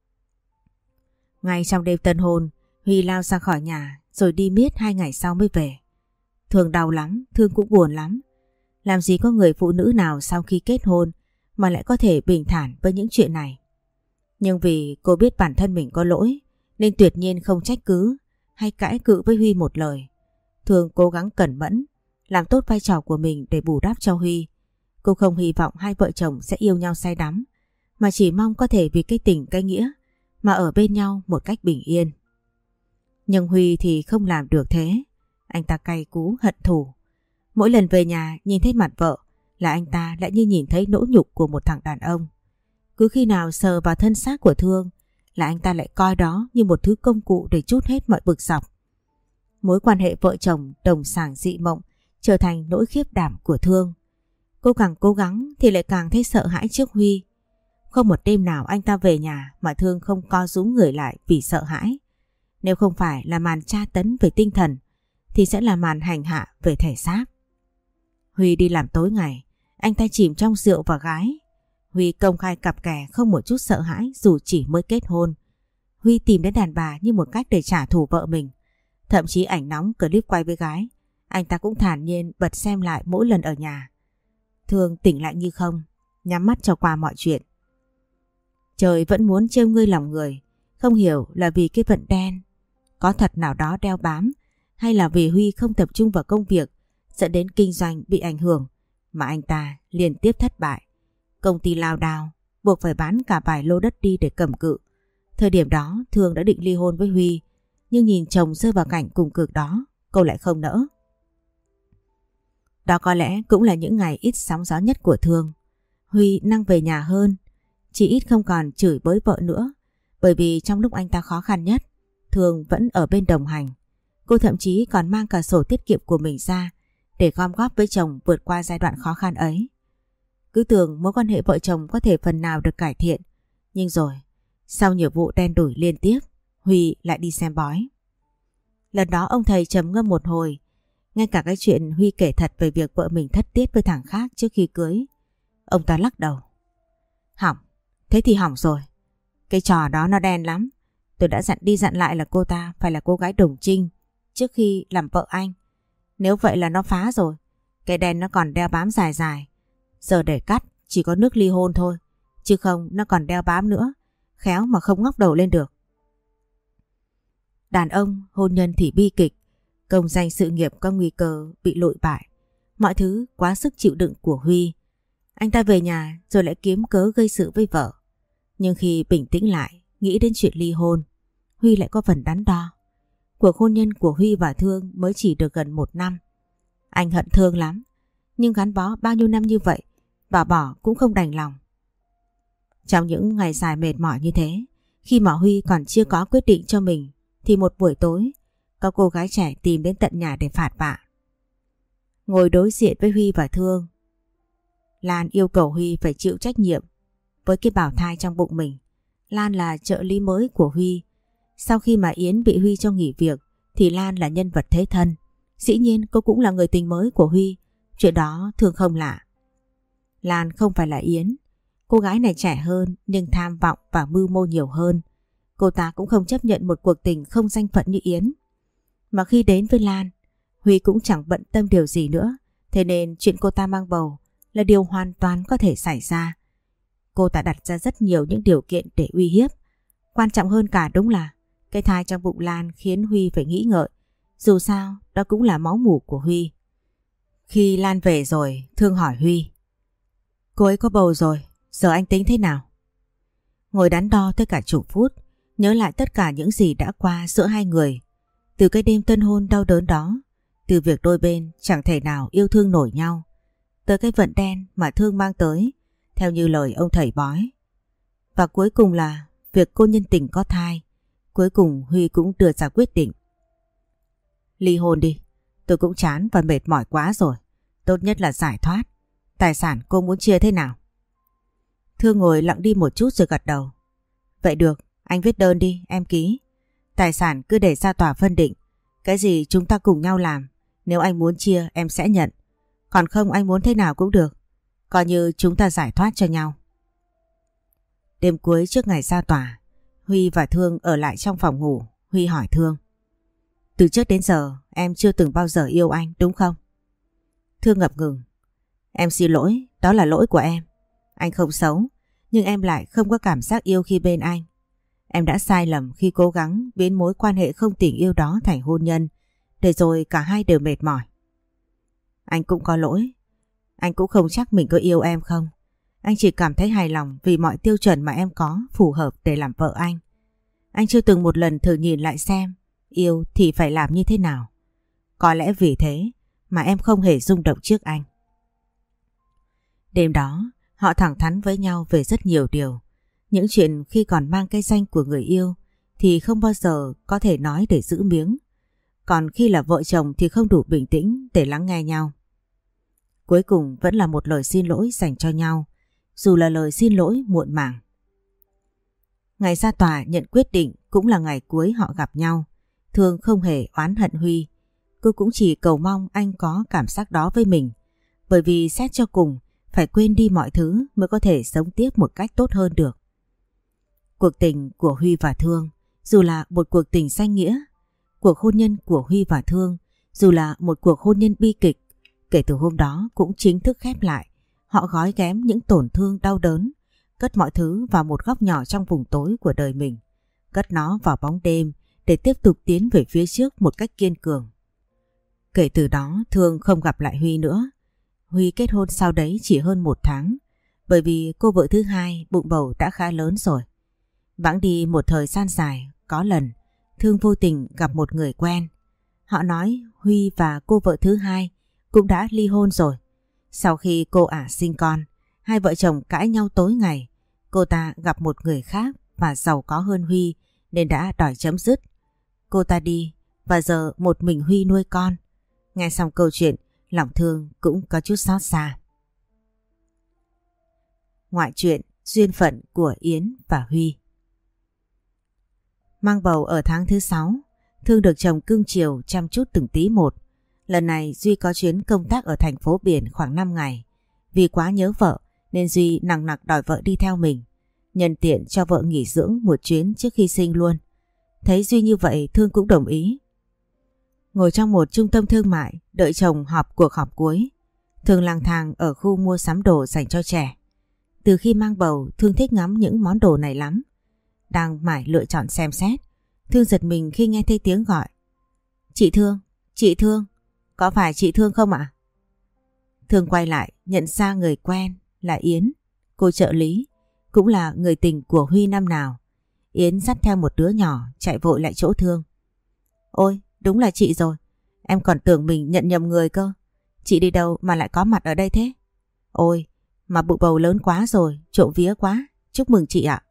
[SPEAKER 1] Ngay trong đêm tân hôn, Huy lao ra khỏi nhà rồi đi miết 2 ngày sau mới về. Thương đau lắm, Thương cũng buồn lắm. Làm gì có người phụ nữ nào sau khi kết hôn mà lại có thể bình thản với những chuyện này. Nhưng vì cô biết bản thân mình có lỗi nên tuyệt nhiên không trách cứ hay cãi cự với Huy một lời. Thương cố gắng cẩn mẫn, làm tốt vai trò của mình để bù đắp cho Huy. Cô không hy vọng hai vợ chồng sẽ yêu nhau say đắm, mà chỉ mong có thể vì cái tình cái nghĩa mà ở bên nhau một cách bình yên. Nhưng Huy thì không làm được thế. Anh ta cay cú hận thù. Mỗi lần về nhà nhìn thấy mặt vợ là anh ta lại như nhìn thấy nỗi nhục của một thằng đàn ông. Cứ khi nào sờ vào thân xác của Thương là anh ta lại coi đó như một thứ công cụ để trút hết mọi bực dọc. Mối quan hệ vợ chồng đồng sàng dị mộng trở thành nỗi khiếp đảm của Thương. Cô càng cố gắng thì lại càng thấy sợ hãi trước Huy. Không một đêm nào anh ta về nhà mà Thương không co rúm người lại vì sợ hãi. Nếu không phải là màn tra tấn về tinh thần thì sẽ là màn hành hạ về thể xác. Huy đi làm tối ngày, anh ta chìm trong rượu và gái. Huy công khai cặp kè không một chút sợ hãi dù chỉ mới kết hôn. Huy tìm đến đàn bà như một cách để trả thù vợ mình. Thậm chí ảnh nóng clip quay với gái, anh ta cũng thản nhiên bật xem lại mỗi lần ở nhà. Thương tỉnh lặng như không, nhắm mắt cho qua mọi chuyện. Trời vẫn muốn trêu ngươi lòng người, không hiểu là vì cái vận đen có thật nào đó đeo bám, hay là vì Huy không tập trung vào công việc dẫn đến kinh doanh bị ảnh hưởng mà anh ta liên tiếp thất bại. Công ty lao đao, buộc phải bán cả vài lô đất đi để cầm cự. Thời điểm đó Thương đã định ly hôn với Huy, nhưng nhìn chồng rơi vào cảnh cùng cực đó, cô lại không nỡ. Đó có lẽ cũng là những ngày ít sóng gió nhất của Thương. Huy năng về nhà hơn, chỉ ít không còn chửi bới vợ nữa, bởi vì trong lúc anh ta khó khăn nhất, Thương vẫn ở bên đồng hành. Cô thậm chí còn mang cả sổ tiết kiệm của mình ra để gom góp với chồng vượt qua giai đoạn khó khăn ấy. Cứ tưởng mối quan hệ vợ chồng có thể phần nào được cải thiện, nhưng rồi sau nhiều vụ đen đủi liên tiếp, Huy lại đi xem bói. Lần đó ông thầy trầm ngâm một hồi, ngay cả cái chuyện Huy kể thật về việc vợ mình thất tiết với thằng khác trước khi cưới, ông ta lắc đầu. Hỏng, thế thì hỏng rồi. Cái trò đó nó đen lắm. Tôi đã dặn đi dặn lại là cô ta phải là cô gái đồng trinh trước khi làm vợ anh. Nếu vậy là nó phá rồi. Cái đen nó còn đeo bám dài dài. Giờ để cắt chỉ có nước ly hôn thôi, chứ không nó còn đeo bám nữa, khéo mà không ngóc đầu lên được. Đàn ông hôn nhân thì bi kịch, công danh sự nghiệp có nguy cơ bị lụi bại. Mọi thứ quá sức chịu đựng của Huy. Anh ta về nhà rồi lại kiếm cớ gây sự với vợ. Nhưng khi bình tĩnh lại, nghĩ đến chuyện ly hôn, Huy lại có phần đắn đo. Cuộc hôn nhân của Huy và Thương mới chỉ được gần 1 năm. Anh hận Thương lắm, nhưng gắn bó bao nhiêu năm như vậy, và bỏ cũng không đành lòng. Trong những ngày dài mệt mỏi như thế, khi mà Huy còn chưa có quyết định cho mình, thì một buổi tối, có cô gái trẻ tìm đến tận nhà để phạt vạ. Ngồi đối diện với Huy và Thương, Lan yêu cầu Huy phải chịu trách nhiệm với cái bào thai trong bụng mình. Lan là trợ lý mới của Huy. Sau khi mà Yến bị Huy cho nghỉ việc thì Lan là nhân vật thế thân. Dĩ nhiên cô cũng là người tình mới của Huy. Chuyện đó Thương không lạ. Lan không phải là Yến. Cô gái này trẻ hơn nhưng tham vọng và mưu mô nhiều hơn. Cô ta cũng không chấp nhận một cuộc tình không danh phận như Yến. Mà khi đến với Lan, Huy cũng chẳng bận tâm điều gì nữa. Thế nên chuyện cô ta mang bầu là điều hoàn toàn có thể xảy ra. Cô ta đặt ra rất nhiều những điều kiện để uy hiếp. Quan trọng hơn cả đúng là cái thai trong bụng Lan khiến Huy phải nghĩ ngợi. Dù sao, đó cũng là máu mủ của Huy. Khi Lan về rồi, Thương hỏi Huy. Cô ấy có bầu rồi, giờ anh tính thế nào? Ngồi đắn đo tới cả chục phút, nhớ lại tất cả những gì đã qua giữa hai người. Từ cái đêm tân hôn đau đớn đó, từ việc đôi bên chẳng thể nào yêu thương nổi nhau, tới cái vận đen mà Thương mang tới, theo như lời ông thầy bói. Và cuối cùng là việc cô nhân tình có thai. Cuối cùng Huy cũng đưa ra quyết định. Ly hôn đi, tôi cũng chán và mệt mỏi quá rồi. Tốt nhất là giải thoát. Tài sản cô muốn chia thế nào? Thương ngồi lặng đi một chút rồi gật đầu. Vậy được, anh viết đơn đi, em ký. Tài sản cứ để ra tòa phân định. Cái gì chúng ta cùng nhau làm. Nếu anh muốn chia em sẽ nhận. Còn không anh muốn thế nào cũng được. Coi như chúng ta giải thoát cho nhau. Đêm cuối trước ngày ra tòa, Huy và Thương ở lại trong phòng ngủ. Huy hỏi Thương. Từ trước đến giờ em chưa từng bao giờ yêu anh đúng không? Thương ngập ngừng. Em xin lỗi, đó là lỗi của em. Anh không xấu, nhưng em lại không có cảm giác yêu khi bên anh. Em đã sai lầm khi cố gắng biến mối quan hệ không tình yêu đó thành hôn nhân, để rồi cả hai đều mệt mỏi. Anh cũng có lỗi. Anh cũng không chắc mình có yêu em không. Anh chỉ cảm thấy hài lòng vì mọi tiêu chuẩn mà em có phù hợp để làm vợ anh. Anh chưa từng một lần thử nhìn lại xem yêu thì phải làm như thế nào. Có lẽ vì thế mà em không hề rung động trước anh. Đêm đó họ thẳng thắn với nhau về rất nhiều điều. Những chuyện khi còn mang cái danh của người yêu thì không bao giờ có thể nói để giữ miếng. Còn khi là vợ chồng thì không đủ bình tĩnh để lắng nghe nhau. Cuối cùng vẫn là một lời xin lỗi dành cho nhau, dù là lời xin lỗi muộn màng. Ngày ra tòa nhận quyết định cũng là ngày cuối họ gặp nhau. Thương không hề oán hận Huy. Cô cũng chỉ cầu mong anh có cảm giác đó với mình. Bởi vì xét cho cùng, phải quên đi mọi thứ mới có thể sống tiếp một cách tốt hơn được. Cuộc tình của Huy và Thương, dù là một cuộc tình danh nghĩa, cuộc hôn nhân của Huy và Thương, dù là một cuộc hôn nhân bi kịch, kể từ hôm đó cũng chính thức khép lại. Họ gói ghém những tổn thương đau đớn, cất mọi thứ vào một góc nhỏ trong vùng tối của đời mình, cất nó vào bóng đêm để tiếp tục tiến về phía trước một cách kiên cường. Kể từ đó Thương không gặp lại Huy nữa. Huy kết hôn sau đấy chỉ hơn 1 tháng, bởi vì cô vợ thứ hai bụng bầu đã khá lớn rồi. Bẵng đi một thời gian dài, có lần Thương vô tình gặp một người quen. Họ nói Huy và cô vợ thứ hai cũng đã ly hôn rồi. Sau khi cô ả sinh con, hai vợ chồng cãi nhau tối ngày. Cô ta gặp một người khác và giàu có hơn Huy nên đã đòi chấm dứt. Cô ta đi và giờ một mình Huy nuôi con. Nghe xong câu chuyện, lòng Thương cũng có chút xót xa. Ngoại truyện duyên phận của Yến và Huy. Mang bầu ở tháng thứ 6, Thương được chồng cưng chiều chăm chút từng tí một. Lần này Duy có chuyến công tác ở thành phố biển khoảng 5 ngày. Vì quá nhớ vợ nên Duy nằng nặc đòi vợ đi theo mình. Nhân tiện cho vợ nghỉ dưỡng một chuyến trước khi sinh luôn. Thấy Duy như vậy Thương cũng đồng ý. Ngồi trong một trung tâm thương mại đợi chồng họp cuộc họp cuối. Thương lang thang ở khu mua sắm đồ dành cho trẻ. Từ khi mang bầu Thương thích ngắm những món đồ này lắm. Đang mải lựa chọn xem xét, Thương giật mình khi nghe thấy tiếng gọi. Chị Thương, chị Thương, có phải chị Thương không ạ? Thương quay lại nhận ra người quen là Yến, cô trợ lý, cũng là người tình của Huy năm nào. Yến dắt theo một đứa nhỏ chạy vội lại chỗ Thương. Ôi, đúng là chị rồi, em còn tưởng mình nhận nhầm người cơ. Chị đi đâu mà lại có mặt ở đây thế? Ôi, mà bụng bầu lớn quá rồi, trộm vía quá, chúc mừng chị ạ.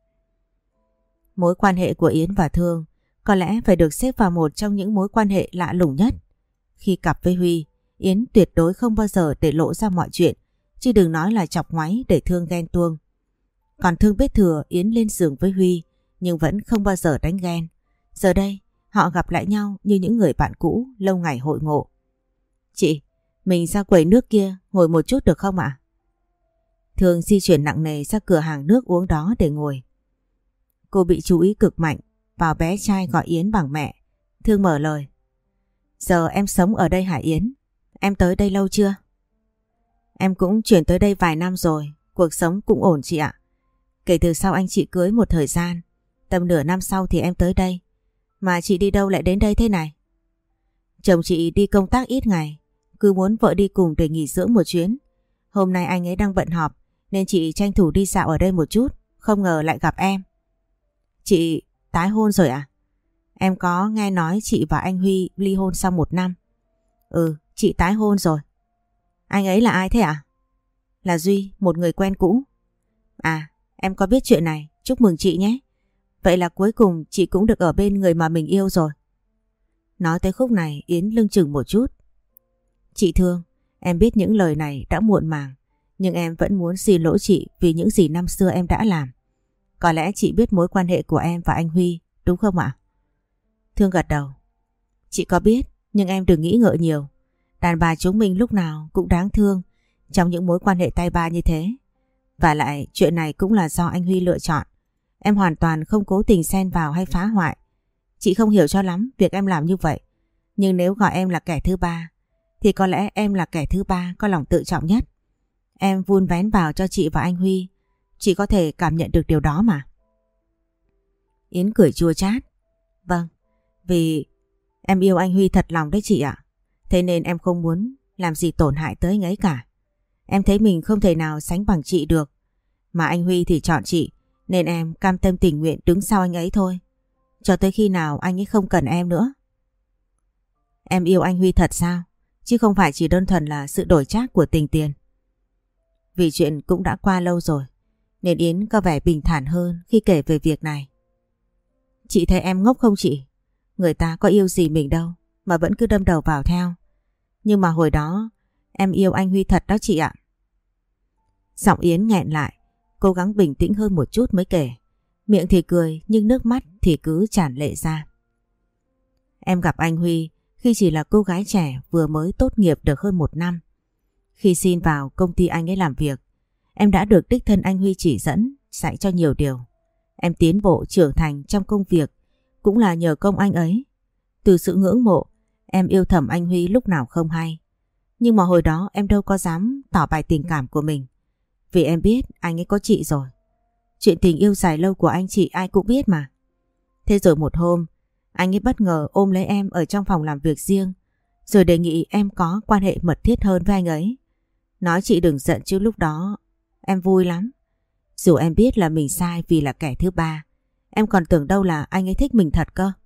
[SPEAKER 1] Mối quan hệ của Yến và Thương có lẽ phải được xếp vào một trong những mối quan hệ lạ lùng nhất. Khi cặp với Huy, Yến tuyệt đối không bao giờ để lộ ra mọi chuyện, chứ đừng nói là chọc ngoáy để Thương ghen tuông. Còn Thương biết thừa Yến lên giường với Huy, nhưng vẫn không bao giờ đánh ghen. Giờ đây, họ gặp lại nhau như những người bạn cũ lâu ngày hội ngộ. Chị, mình ra quầy nước kia ngồi một chút được không ạ? Thương di chuyển nặng nề ra cửa hàng nước uống đó để ngồi. Cô bị chú ý cực mạnh vào bé trai gọi Yến bằng mẹ. Thương mở lời. Giờ em sống ở đây hả Yến? Em tới đây lâu chưa? Em cũng chuyển tới đây vài năm rồi, cuộc sống cũng ổn chị ạ. Kể từ sau anh chị cưới một thời gian, tầm nửa năm sau thì em tới đây. Mà chị đi đâu lại đến đây thế này? Chồng chị đi công tác ít ngày, cứ muốn vợ đi cùng để nghỉ dưỡng một chuyến. Hôm nay anh ấy đang bận họp nên chị tranh thủ đi dạo ở đây một chút, không ngờ lại gặp em. Chị tái hôn rồi à? Em có nghe nói chị và anh Huy ly hôn sau 1 năm. Ừ, chị tái hôn rồi. Anh ấy là ai thế ạ? Là Duy, một người quen cũ. À, em có biết chuyện này, chúc mừng chị nhé. Vậy là cuối cùng chị cũng được ở bên người mà mình yêu rồi. Nói tới khúc này Yến lưng chừng một chút. Chị thương, em biết những lời này đã muộn màng, nhưng em vẫn muốn xin lỗi chị vì những gì năm xưa em đã làm. Có lẽ chị biết mối quan hệ của em và anh Huy, đúng không ạ? Thương gật đầu. Chị có biết, nhưng em đừng nghĩ ngợi nhiều. Đàn bà chúng mình lúc nào cũng đáng thương trong những mối quan hệ tay ba như thế. Và lại chuyện này cũng là do anh Huy lựa chọn. Em hoàn toàn không cố tình xen vào hay phá hoại. Chị không hiểu cho lắm việc em làm như vậy. Nhưng nếu gọi em là kẻ thứ ba, thì có lẽ em là kẻ thứ ba có lòng tự trọng nhất. Em vun vén vào cho chị và anh Huy. Chị có thể cảm nhận được điều đó mà. Yến cười chua chát. Vâng, vì em yêu anh Huy thật lòng đấy chị ạ. Thế nên em không muốn làm gì tổn hại tới anh ấy cả. Em thấy mình không thể nào sánh bằng chị được. Mà anh Huy thì chọn chị, nên em cam tâm tình nguyện đứng sau anh ấy thôi. Cho tới khi nào anh ấy không cần em nữa. Em yêu anh Huy thật sao? Chứ không phải chỉ đơn thuần là sự đổi trác của tình tiền. Vì chuyện cũng đã qua lâu rồi, nên Yến có vẻ bình thản hơn khi kể về việc này. Chị thấy em ngốc không chị? Người ta có yêu gì mình đâu mà vẫn cứ đâm đầu vào theo. Nhưng mà hồi đó em yêu anh Huy thật đó chị ạ. Giọng Yến nghẹn lại, cố gắng bình tĩnh hơn một chút mới kể. Miệng thì cười nhưng nước mắt thì cứ tràn lệ ra. Em gặp anh Huy khi chỉ là cô gái trẻ vừa mới tốt nghiệp được hơn 1 năm. Khi xin vào công ty anh ấy làm việc, em đã được đích thân anh Huy chỉ dẫn, dạy cho nhiều điều. Em tiến bộ trưởng thành trong công việc cũng là nhờ công anh ấy. Từ sự ngưỡng mộ, em yêu thầm anh Huy lúc nào không hay. Nhưng mà hồi đó em đâu có dám tỏ bày tình cảm của mình. Vì em biết anh ấy có chị rồi. Chuyện tình yêu dài lâu của anh chị ai cũng biết mà. Thế rồi một hôm, anh ấy bất ngờ ôm lấy em ở trong phòng làm việc riêng, rồi đề nghị em có quan hệ mật thiết hơn với anh ấy. Nói chị đừng giận chứ lúc đó em vui lắm. Dù em biết là mình sai vì là kẻ thứ ba, em còn tưởng đâu là anh ấy thích mình thật cơ.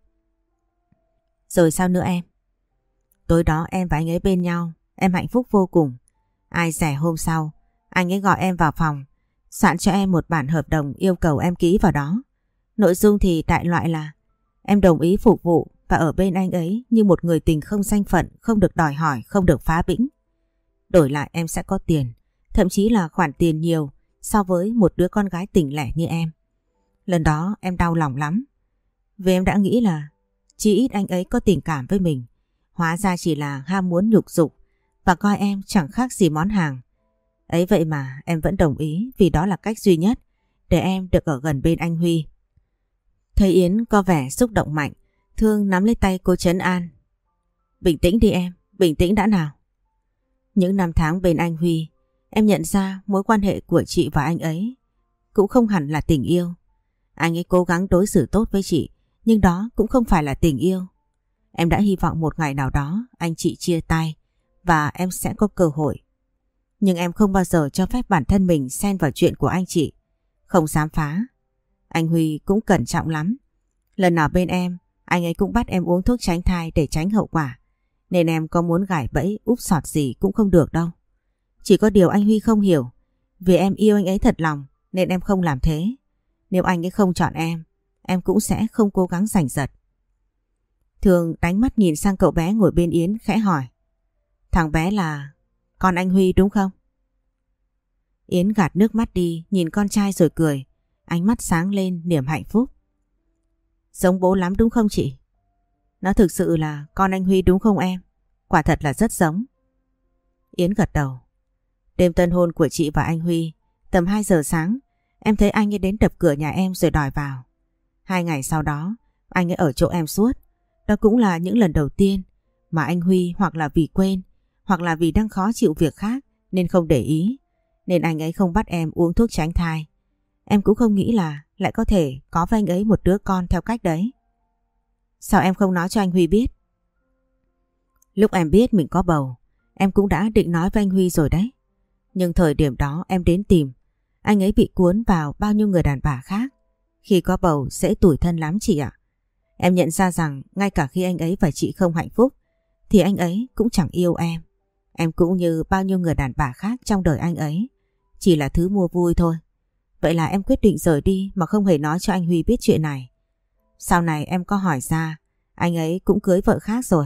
[SPEAKER 1] Rồi sao nữa em? Tối đó em và anh ấy bên nhau, em hạnh phúc vô cùng. Ai dè hôm sau, anh ấy gọi em vào phòng, soạn cho em một bản hợp đồng yêu cầu em ký vào đó. Nội dung thì đại loại là em đồng ý phục vụ và ở bên anh ấy như một người tình không danh phận, không được đòi hỏi, không được phá bĩnh. Đổi lại em sẽ có tiền, thậm chí là khoản tiền nhiều so với một đứa con gái tỉnh lẻ như em. Lần đó em đau lòng lắm, vì em đã nghĩ là chí ít anh ấy có tình cảm với mình. Hóa ra chỉ là ham muốn nhục dục và coi em chẳng khác gì món hàng. Ấy vậy mà em vẫn đồng ý vì đó là cách duy nhất để em được ở gần bên anh Huy. Thấy Yến có vẻ xúc động mạnh, Thương nắm lấy tay cô trấn an. Bình tĩnh đi em, bình tĩnh đã nào. Những năm tháng bên anh Huy, em nhận ra mối quan hệ của chị và anh ấy cũng không hẳn là tình yêu. Anh ấy cố gắng đối xử tốt với chị, nhưng đó cũng không phải là tình yêu. Em đã hy vọng một ngày nào đó anh chị chia tay và em sẽ có cơ hội. Nhưng em không bao giờ cho phép bản thân mình xen vào chuyện của anh chị, không dám phá. Anh Huy cũng cẩn trọng lắm. Lần nào bên em, anh ấy cũng bắt em uống thuốc tránh thai để tránh hậu quả. Nên em có muốn gài bẫy úp sọt gì cũng không được đâu. Chỉ có điều anh Huy không hiểu. Vì em yêu anh ấy thật lòng nên em không làm thế. Nếu anh ấy không chọn em cũng sẽ không cố gắng giành giật. Thường đánh mắt nhìn sang cậu bé ngồi bên Yến khẽ hỏi. Thằng bé là con anh Huy đúng không? Yến gạt nước mắt đi, nhìn con trai rồi cười. Ánh mắt sáng lên niềm hạnh phúc. Giống bố lắm đúng không chị? Nó thực sự là con anh Huy đúng không em? Quả thật là rất giống. Yến gật đầu. Đêm tân hôn của chị và anh Huy, tầm 2 giờ sáng, em thấy anh ấy đến đập cửa nhà em rồi đòi vào. 2 ngày sau đó, anh ấy ở chỗ em suốt. Đó cũng là những lần đầu tiên mà anh Huy hoặc là vì quên, hoặc là vì đang khó chịu việc khác nên không để ý, nên anh ấy không bắt em uống thuốc tránh thai. Em cũng không nghĩ là lại có thể có với anh ấy một đứa con theo cách đấy. Sao em không nói cho anh Huy biết? Lúc em biết mình có bầu, em cũng đã định nói với anh Huy rồi đấy. Nhưng thời điểm đó em đến tìm, anh ấy bị cuốn vào bao nhiêu người đàn bà khác. Khi có bầu sẽ tủi thân lắm chị ạ. Em nhận ra rằng ngay cả khi anh ấy và chị không hạnh phúc, thì anh ấy cũng chẳng yêu em. Em cũng như bao nhiêu người đàn bà khác trong đời anh ấy. chỉ là thứ mua vui thôi. Vậy là em quyết định rời đi mà không hề nói cho anh Huy biết chuyện này. Sau này em có hỏi ra, anh ấy cũng cưới vợ khác rồi.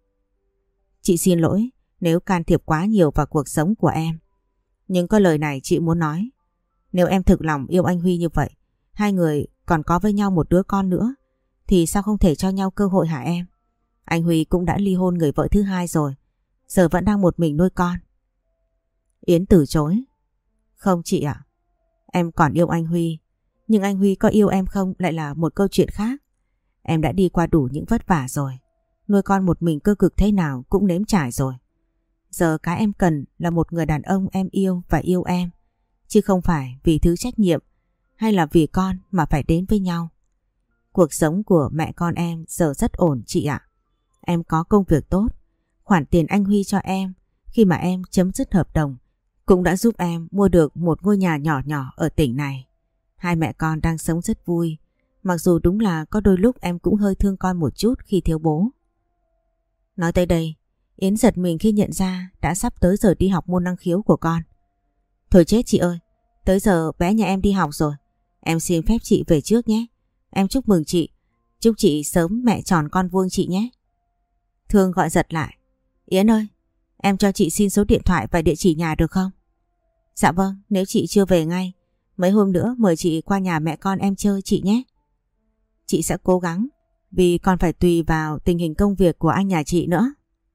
[SPEAKER 1] Chị xin lỗi nếu can thiệp quá nhiều vào cuộc sống của em. Nhưng có lời này chị muốn nói. Nếu em thực lòng yêu anh Huy như vậy, hai người còn có với nhau một đứa con nữa, thì sao không thể cho nhau cơ hội hả em? Anh Huy cũng đã ly hôn người vợ thứ hai rồi, giờ vẫn đang một mình nuôi con. Yến từ chối. Không chị ạ, em còn yêu anh Huy, nhưng anh Huy có yêu em không lại là một câu chuyện khác. Em đã đi qua đủ những vất vả rồi, nuôi con một mình cơ cực thế nào cũng nếm trải rồi. Giờ cái em cần là một người đàn ông em yêu và yêu em, chứ không phải vì thứ trách nhiệm hay là vì con mà phải đến với nhau. Cuộc sống của mẹ con em giờ rất ổn chị ạ. Em có công việc tốt, khoản tiền anh Huy cho em khi mà em chấm dứt hợp đồng cũng đã giúp em mua được một ngôi nhà nhỏ nhỏ ở tỉnh này. Hai mẹ con đang sống rất vui, mặc dù đúng là có đôi lúc em cũng hơi thương con một chút khi thiếu bố. Nói tới đây, Yến giật mình khi nhận ra đã sắp tới giờ đi học môn năng khiếu của con. Thôi chết chị ơi, tới giờ bé nhà em đi học rồi. Em xin phép chị về trước nhé. Em chúc mừng chị, chúc chị sớm mẹ tròn con vuông chị nhé. Thương gọi giật lại. Yến ơi, em cho chị xin số điện thoại và địa chỉ nhà được không? Dạ vâng, nếu chị chưa về ngay, mấy hôm nữa mời chị qua nhà mẹ con em chơi chị nhé. Chị sẽ cố gắng, vì còn phải tùy vào tình hình công việc của anh nhà chị nữa.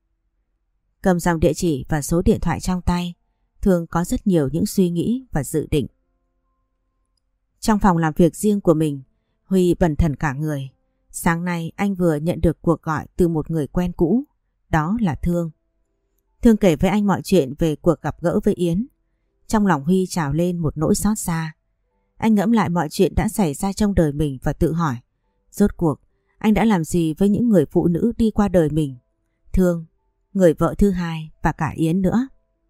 [SPEAKER 1] Cầm dòng địa chỉ và số điện thoại trong tay, Thương có rất nhiều những suy nghĩ và dự định. Trong phòng làm việc riêng của mình, Huy bần thần cả người. Sáng nay anh vừa nhận được cuộc gọi từ một người quen cũ, đó là Thương. Thương kể với anh mọi chuyện về cuộc gặp gỡ với Yến. Trong lòng Huy trào lên một nỗi xót xa. Anh ngẫm lại mọi chuyện đã xảy ra trong đời mình và tự hỏi, rốt cuộc anh đã làm gì với những người phụ nữ đi qua đời mình, Thương, người vợ thứ hai và cả Yến nữa.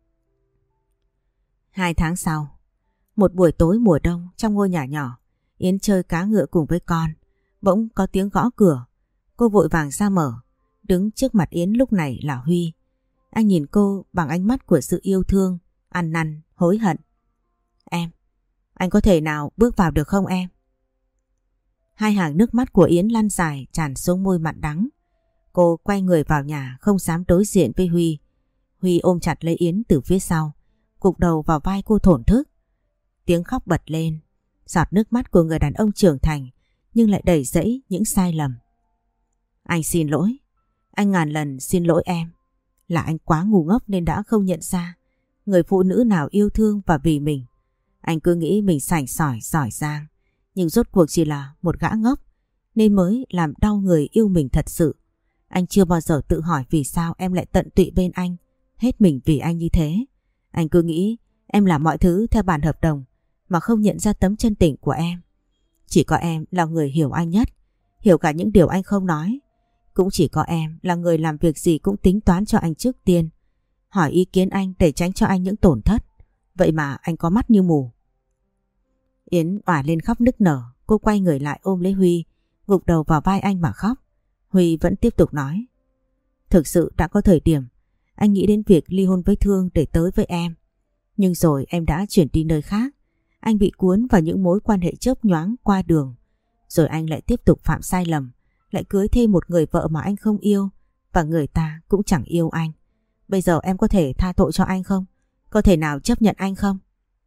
[SPEAKER 1] 2 tháng sau, một buổi tối mùa đông trong ngôi nhà nhỏ, Yến chơi cá ngựa cùng với con. Bỗng có tiếng gõ cửa. Cô vội vàng ra mở. Đứng trước mặt Yến lúc này là Huy. Anh nhìn cô bằng ánh mắt của sự yêu thương, ăn năn, hối hận. Em, anh có thể nào bước vào được không em? Hai hàng nước mắt của Yến lăn dài tràn xuống môi mặn đắng. Cô quay người vào nhà không dám đối diện với Huy. Huy ôm chặt lấy Yến từ phía sau, gục đầu vào vai cô thổn thức. Tiếng khóc bật lên, giọt nước mắt của người đàn ông trưởng thành nhưng lại đầy rẫy những sai lầm. Anh xin lỗi, anh ngàn lần xin lỗi em. Là anh quá ngu ngốc nên đã không nhận ra người phụ nữ nào yêu thương và vì mình. Anh cứ nghĩ mình sành sỏi giỏi giang, nhưng rốt cuộc chỉ là một gã ngốc nên mới làm đau người yêu mình thật sự. Anh chưa bao giờ tự hỏi vì sao em lại tận tụy bên anh, hết mình vì anh như thế. Anh cứ nghĩ em làm mọi thứ theo bản hợp đồng mà không nhận ra tấm chân tình của em. Chỉ có em là người hiểu anh nhất, hiểu cả những điều anh không nói. Cũng chỉ có em là người làm việc gì cũng tính toán cho anh trước tiên, hỏi ý kiến anh để tránh cho anh những tổn thất. Vậy mà anh có mắt như mù. Yến òa lên khóc nức nở. Cô quay người lại ôm lấy Huy, gục đầu vào vai anh mà khóc. Huy vẫn tiếp tục nói. Thực sự đã có thời điểm anh nghĩ đến việc ly hôn với Thương để tới với em. Nhưng rồi em đã chuyển đi nơi khác. Anh bị cuốn vào những mối quan hệ chớp nhoáng qua đường. Rồi anh lại tiếp tục phạm sai lầm, lại cưới thêm một người vợ mà anh không yêu, và người ta cũng chẳng yêu anh. Bây giờ em có thể tha tội cho anh không? Có thể nào chấp nhận anh không?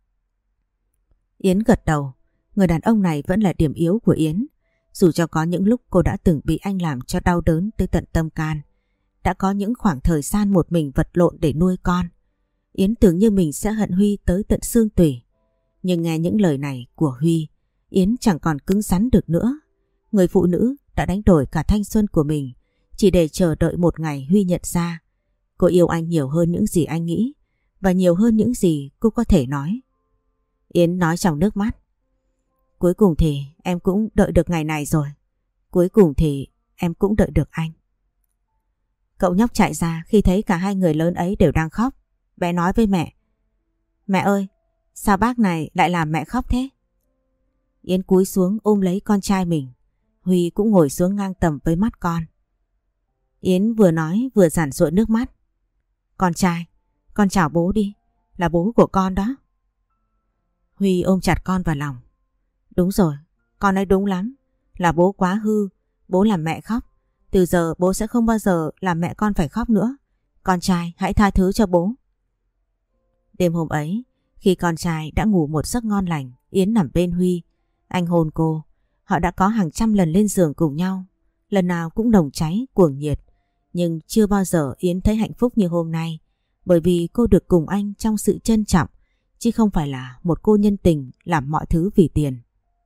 [SPEAKER 1] Yến gật đầu. Người đàn ông này vẫn là điểm yếu của Yến. Dù cho có những lúc cô đã từng bị anh làm cho đau đớn tới tận tâm can, đã có những khoảng thời gian một mình vật lộn để nuôi con, Yến tưởng như mình sẽ hận Huy tới tận xương tủy. Nhưng nghe những lời này của Huy, Yến chẳng còn cứng rắn được nữa. Người phụ nữ đã đánh đổi cả thanh xuân của mình chỉ để chờ đợi một ngày Huy nhận ra cô yêu anh nhiều hơn những gì anh nghĩ, và nhiều hơn những gì cô có thể nói. Yến nói trong nước mắt. Cuối cùng thì em cũng đợi được ngày này rồi. Cuối cùng thì em cũng đợi được anh. Cậu nhóc chạy ra khi thấy cả hai người lớn ấy đều đang khóc. Bé nói với mẹ. Mẹ ơi, sao bác này lại làm mẹ khóc thế? Yến cúi xuống ôm lấy con trai mình. Huy cũng ngồi xuống ngang tầm với mắt con. Yến vừa nói vừa giản giụa nước mắt. Con trai, con chào bố đi, là bố của con đó. Huy ôm chặt con vào lòng. Đúng rồi, con nói đúng lắm. Là bố quá hư, bố làm mẹ khóc. Từ giờ bố sẽ không bao giờ làm mẹ con phải khóc nữa. Con trai hãy tha thứ cho bố. Đêm hôm ấy, khi con trai đã ngủ một giấc ngon lành, Yến nằm bên Huy. Anh hôn cô. Họ đã có hàng trăm lần lên giường cùng nhau. Lần nào cũng nồng cháy, cuồng nhiệt. Nhưng chưa bao giờ Yến thấy hạnh phúc như hôm nay. Bởi vì cô được cùng anh trong sự trân trọng, chứ không phải là một cô nhân tình làm mọi thứ vì tiền.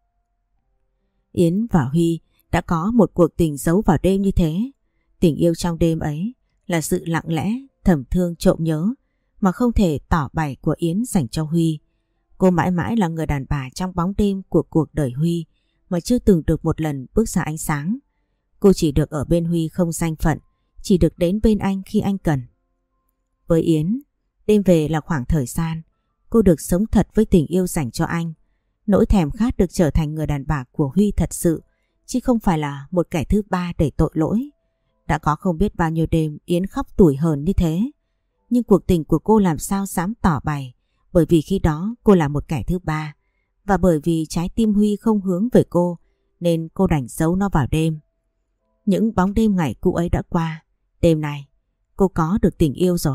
[SPEAKER 1] Yến và Huy đã có một cuộc tình giấu vào đêm như thế. Tình yêu trong đêm ấy là sự lặng lẽ, thầm thương trộm nhớ mà không thể tỏ bày của Yến dành cho Huy. Cô mãi mãi là người đàn bà trong bóng đêm của cuộc đời Huy mà chưa từng được một lần bước ra ánh sáng. Cô chỉ được ở bên Huy không danh phận, chỉ được đến bên anh khi anh cần. Với Yến, đêm về là khoảng thời gian cô được sống thật với tình yêu dành cho anh. Nỗi thèm khát được trở thành người đàn bà của Huy thật sự, chứ không phải là một kẻ thứ ba để tội lỗi. Đã có không biết bao nhiêu đêm Yến khóc tủi hờn như thế. Nhưng cuộc tình của cô làm sao dám tỏ bày, bởi vì khi đó cô là một kẻ thứ ba. Và bởi vì trái tim Huy không hướng về cô, nên cô đành giấu nó vào đêm. Những bóng đêm ngày cũ ấy đã qua. Đêm này, cô có được tình yêu rồi.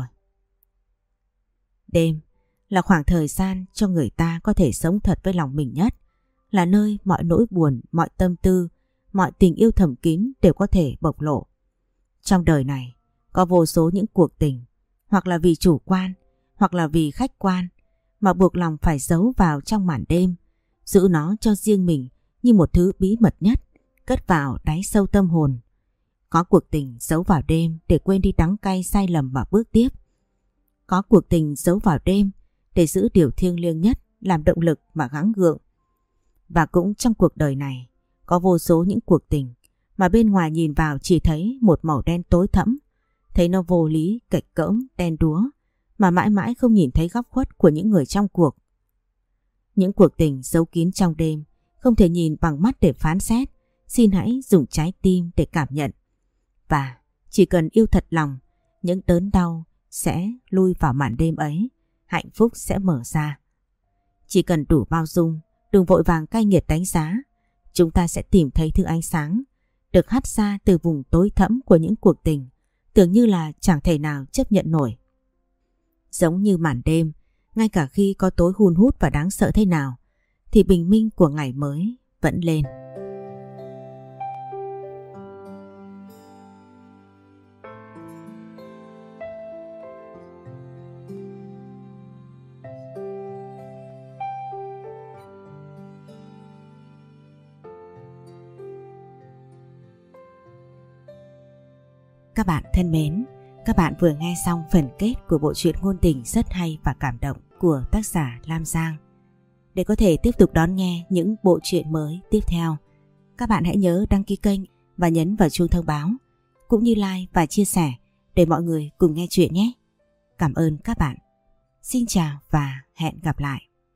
[SPEAKER 1] Đêm là khoảng thời gian cho người ta có thể sống thật với lòng mình nhất. Là nơi mọi nỗi buồn, mọi tâm tư, mọi tình yêu thầm kín đều có thể bộc lộ. Trong đời này, có vô số những cuộc tình, hoặc là vì chủ quan, hoặc là vì khách quan, mà buộc lòng phải giấu vào trong màn đêm, giữ nó cho riêng mình như một thứ bí mật nhất, cất vào đáy sâu tâm hồn. Có cuộc tình giấu vào đêm để quên đi đắng cay sai lầm và bước tiếp. Có cuộc tình giấu vào đêm để giữ điều thiêng liêng nhất làm động lực mà gắng gượng. Và cũng trong cuộc đời này, có vô số những cuộc tình mà bên ngoài nhìn vào chỉ thấy một màu đen tối thẫm, thấy nó vô lý, kệch cỡm, đen đúa, mà mãi mãi không nhìn thấy góc khuất của những người trong cuộc. Những cuộc tình giấu kín trong đêm không thể nhìn bằng mắt để phán xét, xin hãy dùng trái tim để cảm nhận. Và chỉ cần yêu thật lòng, những đớn đau sẽ lui vào màn đêm ấy, hạnh phúc sẽ mở ra. Chỉ cần đủ bao dung, đừng vội vàng cay nghiệt đánh giá, chúng ta sẽ tìm thấy thứ ánh sáng được hắt ra từ vùng tối thẫm của những cuộc tình tưởng như là chẳng thể nào chấp nhận nổi. Giống như màn đêm, ngay cả khi có tối hun hút và đáng sợ thế nào, thì bình minh của ngày mới vẫn lên. Các bạn thân mến, các bạn vừa nghe xong phần kết của bộ truyện ngôn tình rất hay và cảm động của tác giả Lam Giang. Để có thể tiếp tục đón nghe những bộ truyện mới tiếp theo, các bạn hãy nhớ đăng ký kênh và nhấn vào chuông thông báo, cũng như like và chia sẻ để mọi người cùng nghe chuyện nhé. Cảm ơn các bạn. Xin chào và hẹn gặp lại.